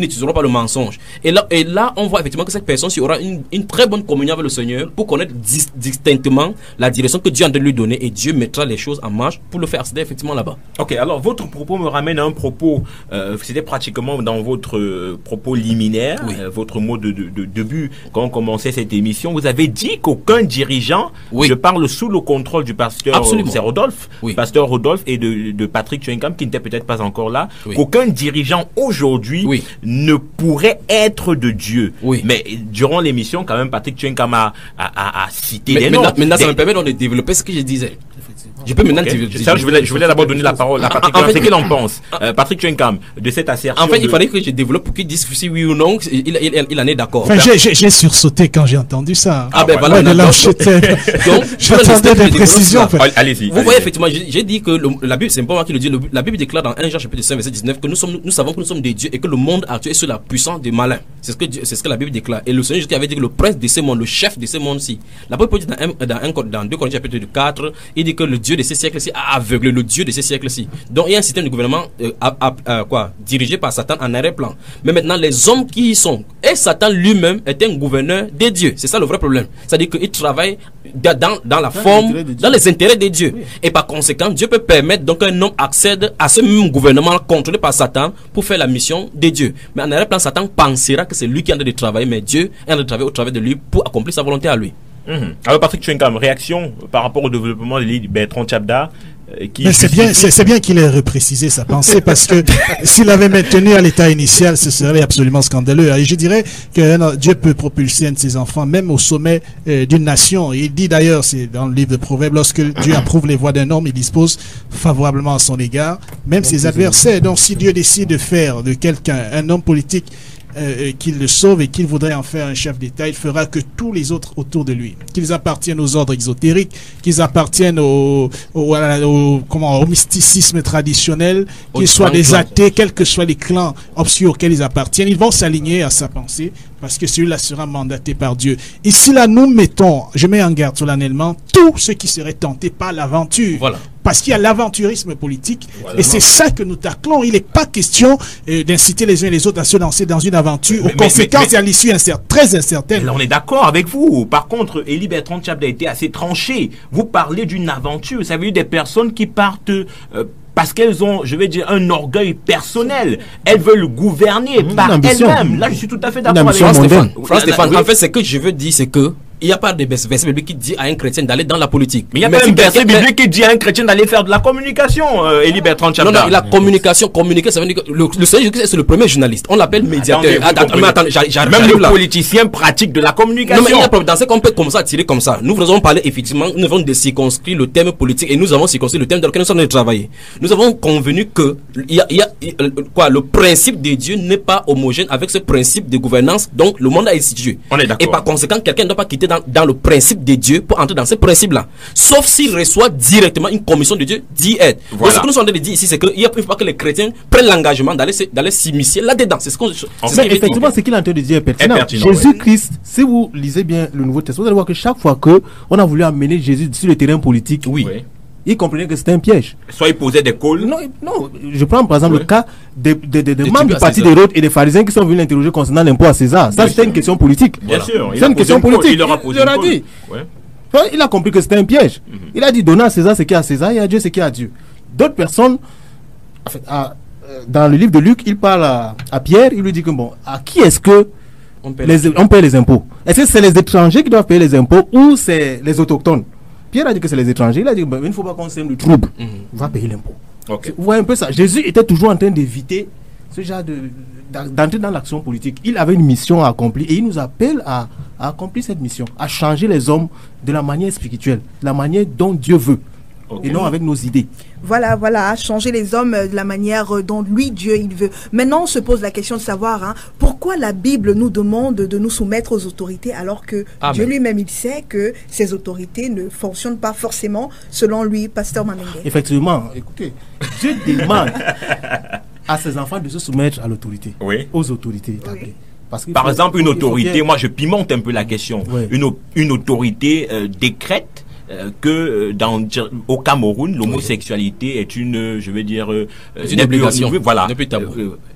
ils n'utiliseront pas le mensonge. Et là, et là, on voit effectivement que cette personne aura une, une très bonne communion avec le Seigneur pour connaître dis, distinctement la direction que Dieu a de lui donner, et Dieu mettra les choses en marche pour le faire accéder effectivement là-bas. Ok, alors votre propos me ramène à un propos, euh, c'était pratiquement dans votre euh, propos liminaire, oui. euh, votre mot de, de, de début quand on commençait cette émission. Vous avez dit qu'aucun dirigeant, oui. je parle sous le contrôle du pasteur c'est Rodolphe, oui. pasteur Rodolphe et de, de Patrick Tchouenkam qui n'était peut-être pas encore là, oui. qu'aucun dirigeant aujourd'hui oui. ne pourrait être de Dieu. Oui. Mais durant l'émission, quand même, Patrick Tchouenkam a, a, a, a cité mais, des noms. Maintenant, maintenant ça me permet de développer ce que je disais. Je peux maintenant okay. développer. Ça, je voulais, je voulais d'abord donner la parole à Patrick. En fait, qu'est-ce qu'il en pense, euh, Patrick Tchouenkam, de cette assertion? En fait, de... il fallait que je développe pour qu'il dise si oui ou non, il, il, il, il en est d'accord. Enfin, j'ai, j'ai, j'ai sursauté quand j'ai entendu ça. Ah, ah ben ouais, voilà. Ouais, là, j'étais, donc, j'attendais des précisions. En fait. Allez-y. Vous allez-y. Voyez, effectivement, j'ai, j'ai dit que le, la Bible, c'est pas moi qui le dis, le, la Bible déclare dans un Jean chapitre cinq, verset dix-neuf, que nous sommes, nous savons que nous sommes des dieux et que le monde actuel est sous la puissance des malins. C'est ce que, c'est ce que la Bible déclare. Et le Seigneur Jésus avait dit que le prince de ce monde, le chef de ce monde-ci, la Bible dit dans un, dans un, dans deux Corinthiens chapitre quatre, il dit que le Dieu de ces siècles-ci a aveuglé le Dieu de ces siècles-ci. Donc il y a un système de gouvernement euh, à, à, à, quoi, dirigé par Satan en arrière-plan. Mais maintenant, les hommes qui y sont, et Satan lui-même est un gouverneur des dieux. C'est ça le vrai problème. C'est-à-dire qu'il travaille dans, dans la dans forme, dans les intérêts des dieux. Oui. Et par conséquent, Dieu peut permettre donc un homme accède à ce même gouvernement contrôlé par Satan pour faire la mission des dieux. Mais en arrière-plan, Satan pensera que c'est lui qui est en train de travailler, mais Dieu est en train de travailler au travers de lui pour accomplir sa volonté à lui. Mmh. Alors Patrick Tchouenkam, réaction par rapport au développement de l'île Bertrand Tchabda. Qui Mais c'est bien, c'est, c'est bien qu'il ait reprécisé sa pensée parce que s'il avait maintenu à l'état initial, ce serait absolument scandaleux. Et je dirais que non, Dieu peut propulser un de ses enfants même au sommet euh, d'une nation. Il dit d'ailleurs, c'est dans le livre de Proverbes, lorsque Dieu approuve les voies d'un homme, il dispose favorablement à son égard, même ses adversaires. Donc si Dieu décide de faire de quelqu'un un homme politique, Euh, qu'il le sauve et qu'il voudrait en faire un chef d'État, il fera que tous les autres autour de lui, qu'ils appartiennent aux ordres exotériques, qu'ils appartiennent au, au, au, comment, au mysticisme traditionnel, qu'ils soient des athées, quels que soient les clans obscurs auxquels ils appartiennent, ils vont s'aligner à sa pensée parce que celui-là sera mandaté par Dieu. Et si là nous mettons, je mets en garde solennellement, tous ceux qui seraient tentés par l'aventure, voilà. Parce qu'il y a l'aventurisme politique, voilà, et c'est ça que nous taclons. Il n'est pas question euh, d'inciter les uns et les autres à se lancer dans une aventure mais, aux mais, conséquences mais, mais, et à l'issue incer- très incertaine. Là, on est d'accord avec vous. Par contre, Élie Bertrand Tchabda a été assez tranché. Vous parlez d'une aventure. Ça veut dire des personnes qui partent euh, parce qu'elles ont, je vais dire, un orgueil personnel. Elles veulent gouverner mmh, par elles-mêmes. Là, je suis tout à fait d'accord avec vous, Stéphane. Stéphane, en fait, ce que je veux dire, c'est que il n'y a pas de verset biblique qui dit à un chrétien d'aller dans la politique. Mais il y a pas un verset biblique qui dit à un chrétien d'aller faire de la communication, euh, Élie Bertrand Tchabda. Non, non, la communication, communiquer, ça veut dire que le, le Seigneur Jésus, c'est le premier journaliste. On l'appelle médiateur. Attendez, attends, mais attendez, j'arrive, même le politicien pratique de la communication. Non, mais il y a pas dans ce qu'on peut comme ça tirer comme ça. Nous avons parlé effectivement, nous avons de circonscrire le terme politique et nous avons circonscrit le terme dans lequel nous sommes en train de travailler. Nous avons convenu que il y a, il y a quoi, le principe de Dieu n'est pas homogène avec ce principe de gouvernance. Donc le monde a institué. On est d'accord. Et par conséquent, quelqu'un ne doit pas quitter dans, dans le principe de Dieu pour entrer dans ce principe-là. Sauf s'il reçoit directement une commission de Dieu d'y être. Voilà. Donc, ce que nous sommes en train de dire ici, c'est qu'il ne faut pas que les chrétiens prennent l'engagement d'aller, d'aller s'immiscer là-dedans. C'est ce qu'on. C'est en fait, effectivement, ce qu'il est en train de dire est pertinent. pertinent Jésus-Christ, ouais. Si vous lisez bien le Nouveau Testament, vous allez voir que chaque fois qu'on a voulu amener Jésus sur le terrain politique, oui. Oui. il comprenait que c'était un piège. Soit il posait des calls. Non, non. Je prends par exemple oui. le cas des de, de, de, de membres du parti d'Hérode et des pharisiens qui sont venus l'interroger concernant l'impôt à César. Ça, c'était une question politique. Bien voilà. sûr. C'est une question politique. Il leur a posé il leur a dit. Ouais. Il a compris que c'était un piège. Mm-hmm. Il a dit donner à César ce qui est à César et à Dieu ce qui est à Dieu. D'autres personnes, en fait, à, dans le livre de Luc, il parle à, à Pierre, il lui dit que bon, à qui est-ce que on paie les, on paie les impôts? Est-ce que c'est les étrangers qui doivent payer les impôts ou c'est les autochtones? Pierre a dit que c'est les étrangers. Il a dit ben, il ne faut pas qu'on sème le trouble. Mm-hmm. On va payer l'impôt. Okay. Vous voyez un peu ça. Jésus était toujours en train d'éviter ce genre de d'entrer dans l'action politique. Il avait une mission à accomplir et il nous appelle à, à accomplir cette mission, à changer les hommes de la manière spirituelle, de la manière dont Dieu veut, okay. Et non avec nos idées. Voilà, voilà, changer les hommes de la manière dont lui, Dieu, il veut. Maintenant, on se pose la question de savoir hein, pourquoi la Bible nous demande de nous soumettre aux autorités alors que Amen. Dieu lui-même, il sait que ces autorités ne fonctionnent pas forcément selon lui, Pasteur Mamenge. Effectivement, écoutez, Dieu demande à ses enfants de se soumettre à l'autorité, oui. aux autorités établies. Oui. Parce Par faut, exemple, une autorité, bien... moi je pimente un peu la question, oui. une, une autorité euh, décrète euh, que dans, au Cameroun, l'homosexualité oui. est une, je veux dire, euh, une obligation. Voilà. Depuis tabou. Euh,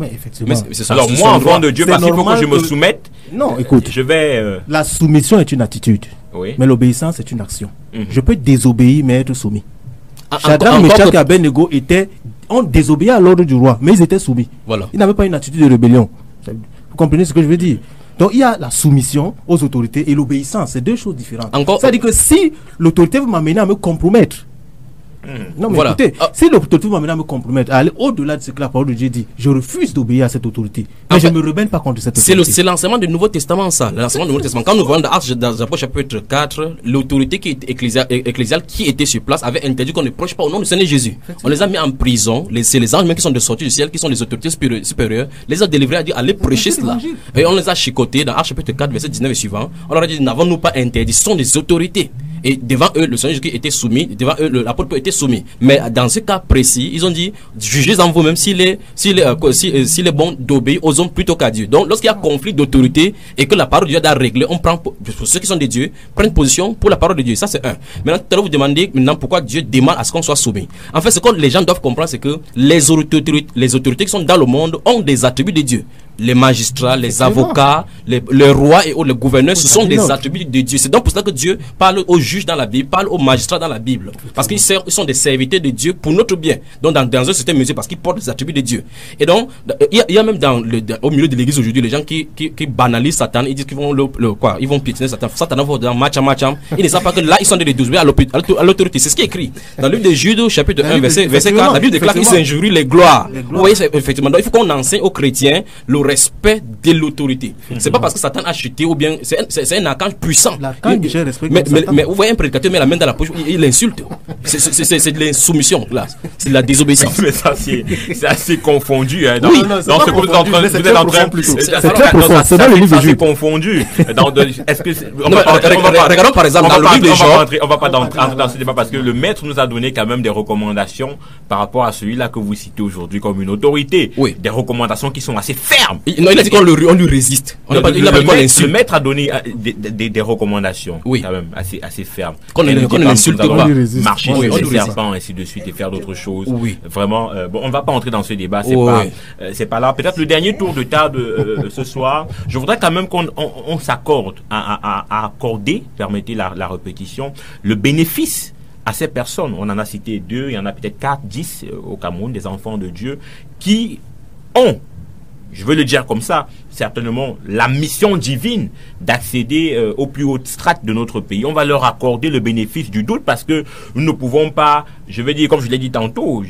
Mais effectivement. Mais c'est, Alors moi, enfant de Dieu, parce qu'il faut que je me que... soumette. Non, écoute. Je vais. Euh... La soumission est une attitude. Oui. Mais l'obéissance est une action. Mm-hmm. Je peux désobéir mais être soumis. Ah, Shadrach, Meshach et Abednego étaient, ont désobéi à l'ordre du roi, mais ils étaient soumis. Voilà. Ils n'avaient pas une attitude de rébellion. Vous comprenez ce que je veux dire? Donc il y a la soumission aux autorités et l'obéissance, c'est deux choses différentes. Encore... C'est-à-dire que si l'autorité veut m'amener à me compromettre, Mmh. non mais voilà. Écoutez, ah. si l'autorité va maintenant me compromettre à aller au-delà de ce que la parole de Dieu dit, je refuse d'obéir à cette autorité. Mais en je ne me rebelle pas contre cette autorité. C'est, le, c'est l'enseignement du Nouveau Testament, ça. L'enseignement du Nouveau Testament. Quand nous voyons dans Actes, dans Apôtres chapitre quatre, l'autorité qui était ecclésiale, ecclésiale qui était sur place avait interdit qu'on ne prêche pas au nom du Seigneur Jésus. On les a mis en prison. Les, c'est les anges même qui sont de sortie du ciel, qui sont les autorités supérieures. Les a délivrés à dire allez prêcher cela. Et on les a chicotés dans Actes chapitre quatre, verset dix-neuf et suivant. On leur a dit n'avons-nous pas interdit? Ce sont des autorités. Et devant eux, le Seigneur Jésus était soumis. Devant eux, le, l'apôtre était soumis. Mais dans ce cas précis, ils ont dit jugez en vous-même s'il est, s'il est, euh, s'il, s'il est bon d'obéir aux hommes plutôt qu'à Dieu. Donc, lorsqu'il y a conflit d'autorité et que la parole de Dieu doit régler, on prend, pour ceux qui sont des dieux, prennent position pour la parole de Dieu. Ça, c'est un. Maintenant, tout à l'heure, vous demandez maintenant pourquoi Dieu demande à ce qu'on soit soumis. En fait, ce que les gens doivent comprendre, c'est que les autorités, les autorités qui sont dans le monde ont des attributs de Dieu. Les magistrats, les avocats, les, les rois et les gouverneurs, ce sont des attributs de Dieu. C'est donc pour cela que Dieu parle aux juges dans la Bible, parle aux magistrats dans la Bible. Parce qu'ils sont des serviteurs de Dieu pour notre bien. Donc dans, dans un certain mesure, parce qu'ils portent des attributs de Dieu. Et donc, il y a, il y a même dans le, dans, au milieu de l'église aujourd'hui, les gens qui, qui, qui banalisent Satan, ils disent qu'ils vont le, le quoi, ils vont piétiner Satan. Satan va dans match à match. Ils ne savent pas que là, ils sont des douze à l'autorité. C'est ce qui est écrit. Dans le livre de Jude, chapitre un, verset, verset quatre, la Bible déclare qu'ils s'injurient les gloires. Vous voyez, effectivement. Donc il faut qu'on enseigne aux chrétiens le respect de l'autorité. Mm-hmm. C'est pas parce que Satan a chuté ou bien c'est un, c'est, c'est un archange puissant. L'archange il, mais, mais, mais vous voyez un prédicateur met la main dans la poche, il, il insulte. C'est, c'est, c'est, c'est de l'insoumission là. C'est de la désobéissance. Mais ça c'est, c'est assez confondu. Hein, dans, oui, non, non, dans ce que vous êtes en train, vous êtes en train, c'est très profond. C'est dans le livre de Jude. Confondu. Est-ce que regardons par exemple dans le livre de Jean. On va pas entrer dans ce débat parce que le maître nous a donné quand même des recommandations par rapport à celui-là que vous citez aujourd'hui comme une autorité. Oui. Des recommandations qui sont assez fermes. Non, il a dit qu'on le, on lui résiste. On le, pas, le, il a le, pas maître, le maître a donné des, des, des recommandations, oui, quand même assez, assez fermes. Qu'on ne l'insulte pas. Marcher sur les serpents, ainsi de suite, et faire d'autres choses. Oui. Vraiment, euh, bon, on ne va pas entrer dans ce débat. C'est oui, pas, oui. Euh, c'est pas là. Peut-être le dernier tour de table euh, ce soir. Je voudrais quand même qu'on on, on s'accorde à, à, à accorder, permettez la, la répétition, le bénéfice à ces personnes. On en a cité deux, il y en a peut-être quatre, dix euh, au Cameroun, des enfants de Dieu qui ont, je veux le dire comme ça, certainement la mission divine d'accéder euh, aux plus hautes strates de notre pays. On va leur accorder le bénéfice du doute parce que nous ne pouvons pas, je vais dire comme je l'ai dit tantôt,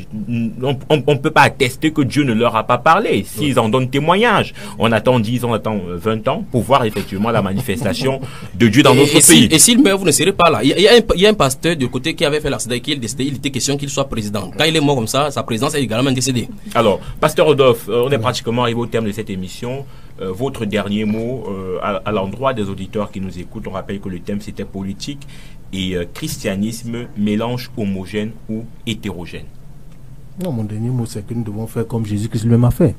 on ne peut pas attester que Dieu ne leur a pas parlé. S'ils en donnent témoignage, on attend dix ans, on attend vingt ans pour voir effectivement la manifestation de Dieu dans et, notre et pays. Si, et s'il meurt, vous ne serez pas là. Il y a, il y a, un, il y a un pasteur du côté qui avait fait l'accident et qui est décédé, il était question qu'il soit président. Quand il est mort comme ça, sa présidence est également décédée. Alors, pasteur Rodolphe, euh, on est pratiquement arrivé au terme de cette émission. Euh, votre dernier mot euh, à, à l'endroit des auditeurs qui nous écoutent. On rappelle que le thème c'était politique et euh, christianisme, mélange homogène ou hétérogène. Non, mon dernier mot c'est que nous devons faire comme Jésus-Christ lui-même a fait.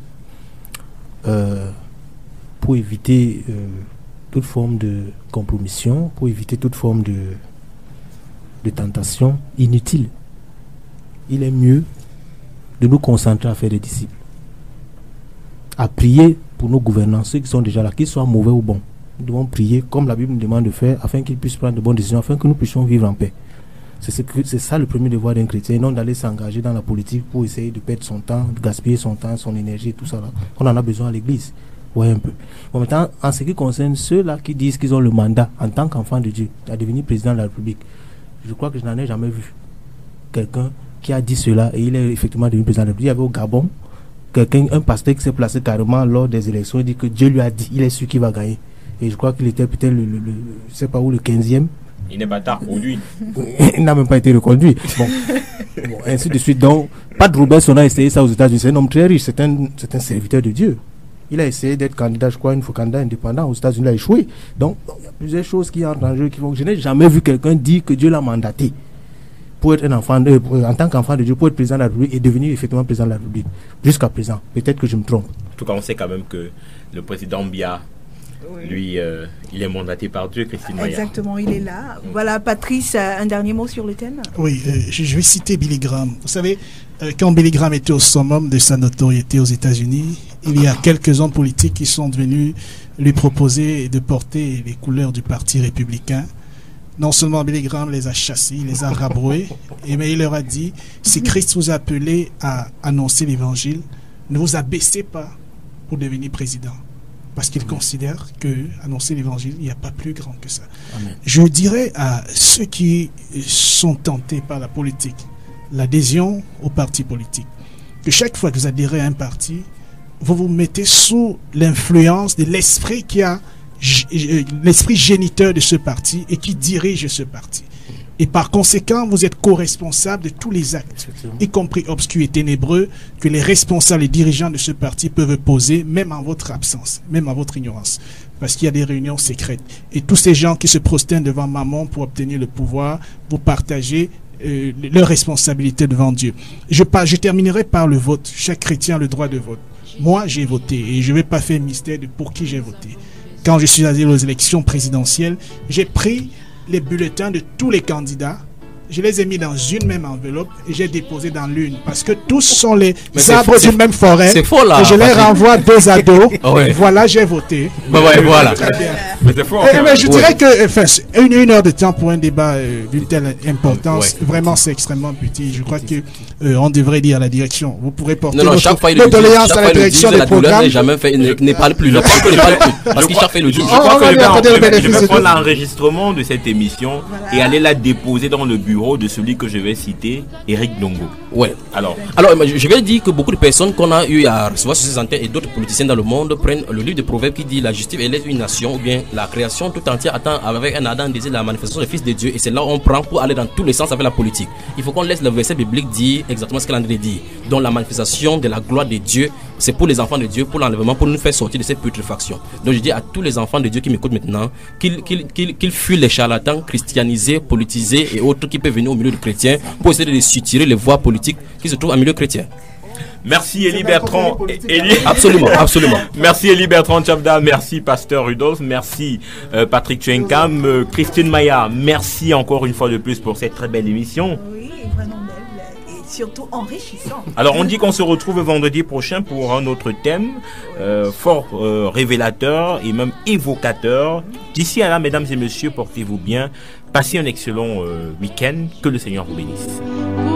Euh, pour éviter euh, toute forme de compromission, pour éviter toute forme de, de tentation inutile, il est mieux de nous concentrer à faire des disciples, à prier pour nos gouvernants, ceux qui sont déjà là, qu'ils soient mauvais ou bons. Nous devons prier comme la Bible nous demande de faire afin qu'ils puissent prendre de bonnes décisions, afin que nous puissions vivre en paix. C'est, ce que, c'est ça le premier devoir d'un chrétien, non d'aller s'engager dans la politique pour essayer de perdre son temps, de gaspiller son temps, son énergie, tout ça là. On en a besoin à l'église. Ouais, un peu. Bon, maintenant, en ce qui concerne ceux-là qui disent qu'ils ont le mandat en tant qu'enfant de Dieu à devenir président de la République, je crois que je n'en ai jamais vu quelqu'un qui a dit cela et il est effectivement devenu président de la République. Il y avait au Gabon quelqu'un, un pasteur qui s'est placé carrément lors des élections, il dit que Dieu lui a dit, il est sûr qu'il va gagner. Et je crois qu'il était peut-être le, le, le je sais pas où, le quinzième. Il n'est pas tard pour lui. Il n'a même pas été reconduit. Bon. Bon, ainsi de suite. Donc, Pat Robertson a essayé ça aux États-Unis. C'est un homme très riche, c'est un, c'est un serviteur de Dieu. Il a essayé d'être candidat, je crois, une fois candidat indépendant aux États-Unis, il a échoué. Donc, il y a plusieurs choses qui entrent en jeu qui font que je n'ai jamais vu quelqu'un dire que Dieu l'a mandaté pour être un enfant de, pour, en tant qu'enfant de Dieu, pour être président de la République et devenir effectivement président de la République. Jusqu'à présent. Peut-être que je me trompe. En tout cas, on sait quand même que le président Biya Oui. Lui, euh, il est mandaté par Dieu, Christine Maya. Exactement, il est là. Voilà, Patrice, un dernier mot sur le thème. Oui, euh, je, je vais citer Billy Graham. Vous savez, euh, quand Billy Graham était au summum de sa notoriété aux États-Unis, il y a quelques hommes politiques qui sont venus lui proposer de porter les couleurs du Parti républicain. Non seulement Billy Graham les a chassés, il les a rabroués, et mais il leur a dit, si Christ vous a appelé à annoncer l'évangile, ne vous abaissez pas pour devenir président. Parce qu'il considère que annoncer l'évangile, il n'y a pas plus grand que ça. Amen. Je dirais à ceux qui sont tentés par la politique, l'adhésion au parti politique, que chaque fois que vous adhérez à un parti, vous vous mettez sous l'influence de l'esprit qui a l'esprit géniteur de ce parti et qui dirige ce parti. Et par conséquent, vous êtes co-responsable de tous les actes, y compris obscurs et ténébreux, que les responsables et dirigeants de ce parti peuvent poser, même en votre absence, même en votre ignorance. Parce qu'il y a des réunions secrètes. Et tous ces gens qui se prosternent devant Mammon pour obtenir le pouvoir, vous partagez euh, leurs responsabilités devant Dieu. Je, je terminerai par le vote. Chaque chrétien a le droit de vote. Moi, j'ai voté et je ne vais pas faire mystère de pour qui j'ai voté. Quand je suis allé aux élections présidentielles, j'ai pris les bulletins de tous les candidats, je les ai mis dans une même enveloppe et j'ai déposé dans l'une parce que tous sont les arbres d'une même forêt. C'est faux là. Et je les renvoie dos à dos. Oh ouais. Voilà, j'ai voté. Bah ouais, voilà. Très bien. Mais c'est faux. Et, mais je dirais ouais. que enfin, une, une heure de temps pour un débat euh, d'une telle importance, ouais. vraiment c'est extrêmement petit. Je crois que euh, on devrait dire à la direction. Vous pourrez porter non, non, notre, chaque notre doléance à la direction des programmes. Jamais fait, ne, ne parle plus. Ne parle plus. Ne parle plus. Parce qu'il chaque fois le dit. Je crois que je vais prendre l'enregistrement de cette émission et aller la déposer dans le bureau de celui que je vais citer, Eric Dongo. Ouais. Alors, alors je vais dire que beaucoup de personnes qu'on a eu à recevoir sur ces antennes et d'autres politiciens dans le monde prennent le livre de Proverbes qui dit la justice élève une nation ou bien la création tout entière attend avec un ardent désir la manifestation des fils de Dieu et c'est là où on prend pour aller dans tous les sens avec la politique. Il faut qu'on laisse le verset biblique dire exactement ce qu'André dit. Donc la manifestation de la gloire de Dieu, c'est pour les enfants de Dieu, pour l'enlèvement, pour nous faire sortir de cette putréfaction. Donc je dis à tous les enfants de Dieu qui m'écoutent maintenant qu'ils qu'ils, qu'ils, qu'ils fuient les charlatans christianisés, politisés et autres qui peuvent venir au milieu de chrétiens pour essayer de soutirer les voies politiques qui se trouvent en milieu chrétien. Merci Élie Bertrand. Élie... Absolument, absolument. Merci Élie Bertrand Tchabda, merci Pasteur Rudolph, merci euh, Patrick Chenkam, euh, Christine Maya, merci encore une fois de plus pour cette très belle émission. Oui, vraiment belle et surtout enrichissante. Alors on dit qu'on se retrouve vendredi prochain pour un autre thème euh, fort euh, révélateur et même évocateur. D'ici à là, mesdames et messieurs, portez-vous bien, passez un excellent euh, week-end, que le Seigneur vous bénisse.